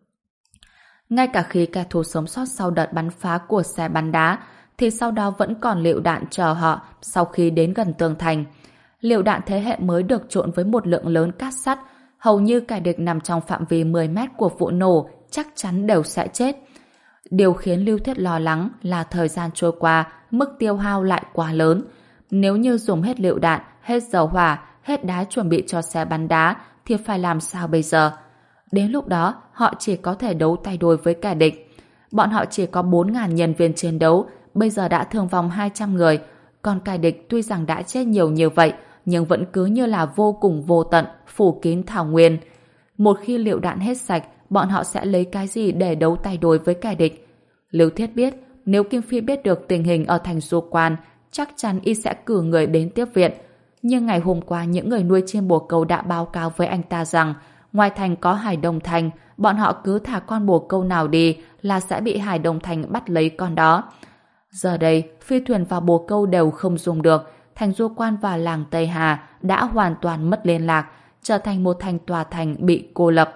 Ngay cả khi kẻ thù sống sót sau đợt bắn phá của xe bắn đá, thì sau đó vẫn còn lựu đạn chờ họ sau khi đến gần tường thành. Lựu đạn thế hệ mới được trộn với một lượng lớn cát sắt, hầu như kẻ địch nằm trong phạm vi mười mét của vụ nổ chắc chắn đều sẽ chết. Điều khiến Lưu Thiết lo lắng là thời gian trôi qua, mức tiêu hao lại quá lớn. Nếu như dùng hết lựu đạn, hết dầu hỏa, hết đá chuẩn bị cho xe bắn đá, thì phải làm sao bây giờ? Đến lúc đó, họ chỉ có thể đấu tay đôi với kẻ địch. Bọn họ chỉ có bốn nghìn nhân viên chiến đấu, bây giờ đã thương vong hai trăm người. Còn kẻ địch tuy rằng đã chết nhiều như vậy, nhưng vẫn cứ như là vô cùng vô tận, phủ kín thảo nguyên. Một khi lựu đạn hết sạch, bọn họ sẽ lấy cái gì để đấu tay đôi với kẻ địch? Lưu Thiết biết, nếu Kim Phi biết được tình hình ở thành Du Quan, chắc chắn y sẽ cử người đến tiếp viện. Nhưng ngày hôm qua, những người nuôi chim bồ câu đã báo cáo với anh ta rằng ngoài thành có Hải Đông Thành, bọn họ cứ thả con bồ câu nào đi là sẽ bị Hải Đông Thành bắt lấy con đó. Giờ đây, phi thuyền và bồ câu đều không dùng được, thành Du Quan và làng Tây Hà đã hoàn toàn mất liên lạc, trở thành một thành tòa thành bị cô lập.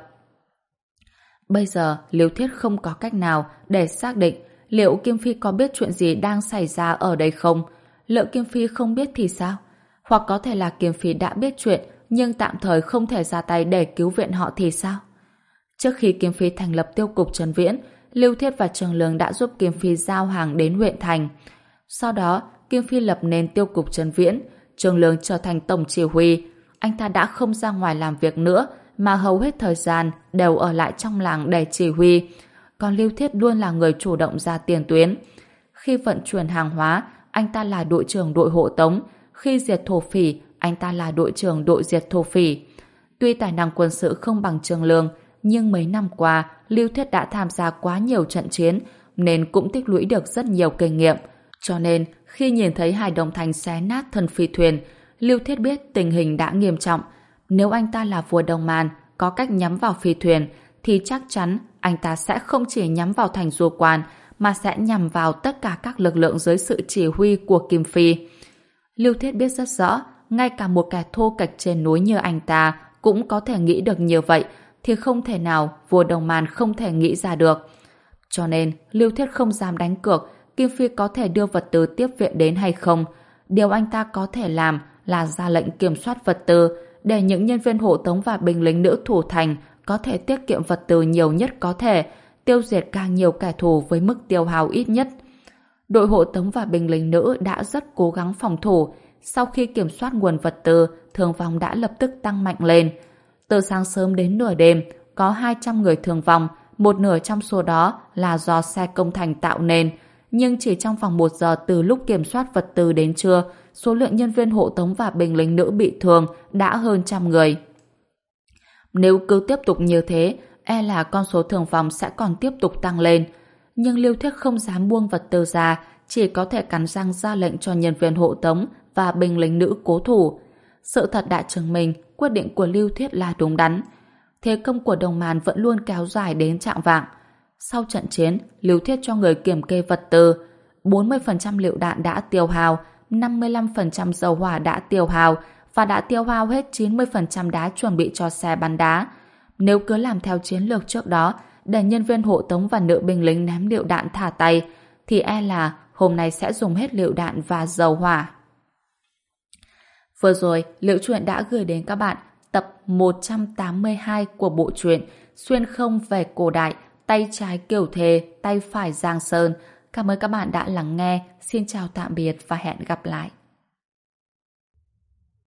Bây giờ, Lưu Thiết không có cách nào để xác định liệu Kim Phi có biết chuyện gì đang xảy ra ở đây không? Lỡ Kim Phi không biết thì sao? Hoặc có thể là Kim Phi đã biết chuyện nhưng tạm thời không thể ra tay để cứu viện họ thì sao? Trước khi Kim Phi thành lập tiêu cục Trấn Viễn, Lưu Thiết và Trường Lương đã giúp Kim Phi giao hàng đến huyện thành. Sau đó, Kim Phi lập nên tiêu cục Trấn Viễn, Trường Lương trở thành tổng chỉ huy. Anh ta đã không ra ngoài làm việc nữa, mà hầu hết thời gian đều ở lại trong làng để chỉ huy. Còn Lưu Thiết luôn là người chủ động ra tiền tuyến. Khi vận chuyển hàng hóa, anh ta là đội trưởng đội hộ tống. Khi diệt thổ phỉ, anh ta là đội trưởng đội diệt thổ phỉ. Tuy tài năng quân sự không bằng Trường Lương, nhưng mấy năm qua, Lưu Thiết đã tham gia quá nhiều trận chiến, nên cũng tích lũy được rất nhiều kinh nghiệm. Cho nên, khi nhìn thấy Hải Đông Thành xé nát thân phi thuyền, Lưu Thiết biết tình hình đã nghiêm trọng. Nếu anh ta là vua Đông Man, có cách nhắm vào phi thuyền, thì chắc chắn anh ta sẽ không chỉ nhắm vào thành Du Quan, mà sẽ nhằm vào tất cả các lực lượng dưới sự chỉ huy của Kim Phi. Lưu Thiết biết rất rõ, ngay cả một kẻ thô kệch trên núi như anh ta cũng có thể nghĩ được như vậy, thì không thể nào vua Đông Man không thể nghĩ ra được. Cho nên, Lưu Thiết không dám đánh cược Kim Phi có thể đưa vật tư tiếp viện đến hay không. Điều anh ta có thể làm là ra lệnh kiểm soát vật tư, để những nhân viên hộ tống và binh lính nữ thủ thành có thể tiết kiệm vật tư nhiều nhất có thể, tiêu diệt càng nhiều kẻ thù với mức tiêu hao ít nhất. Đội hộ tống và binh lính nữ đã rất cố gắng phòng thủ. Sau khi kiểm soát nguồn vật tư, thương vong đã lập tức tăng mạnh lên. Từ sáng sớm đến nửa đêm, có hai trăm người thương vong, một nửa trong số đó là do xe công thành tạo nên. Nhưng chỉ trong vòng một giờ từ lúc kiểm soát vật tư đến trưa, số lượng nhân viên hộ tống và binh lính nữ bị thương đã hơn trăm người. Nếu cứ tiếp tục như thế, e là con số thương vong sẽ còn tiếp tục tăng lên. Nhưng Lưu Thiết không dám buông vật tư ra, chỉ có thể cắn răng ra lệnh cho nhân viên hộ tống và binh lính nữ cố thủ. Sự thật đã chứng minh quyết định của Lưu Thiết là đúng đắn. Thế công của Đồng Màn vẫn luôn kéo dài đến chạng vạng. Sau trận chiến, Lưu Thiết cho người kiểm kê vật tư. bốn mươi phần trăm lựu đạn đã tiêu hao, năm mươi lăm phần trăm dầu hỏa đã tiêu hao và đã tiêu hao hết chín mươi phần trăm đá chuẩn bị cho xe bắn đá. Nếu cứ làm theo chiến lược trước đó, để nhân viên hộ tống và nữ binh lính ném lựu đạn thả tay, thì e là hôm nay sẽ dùng hết lựu đạn và dầu hỏa. Vừa rồi, Liễu Chuyện đã gửi đến các bạn tập một trăm tám mươi hai của bộ truyện Xuyên không về cổ đại, tay trái Kiều Thề, tay phải Giang Sơn. Cảm ơn các bạn đã lắng nghe. Xin chào tạm biệt và hẹn gặp lại.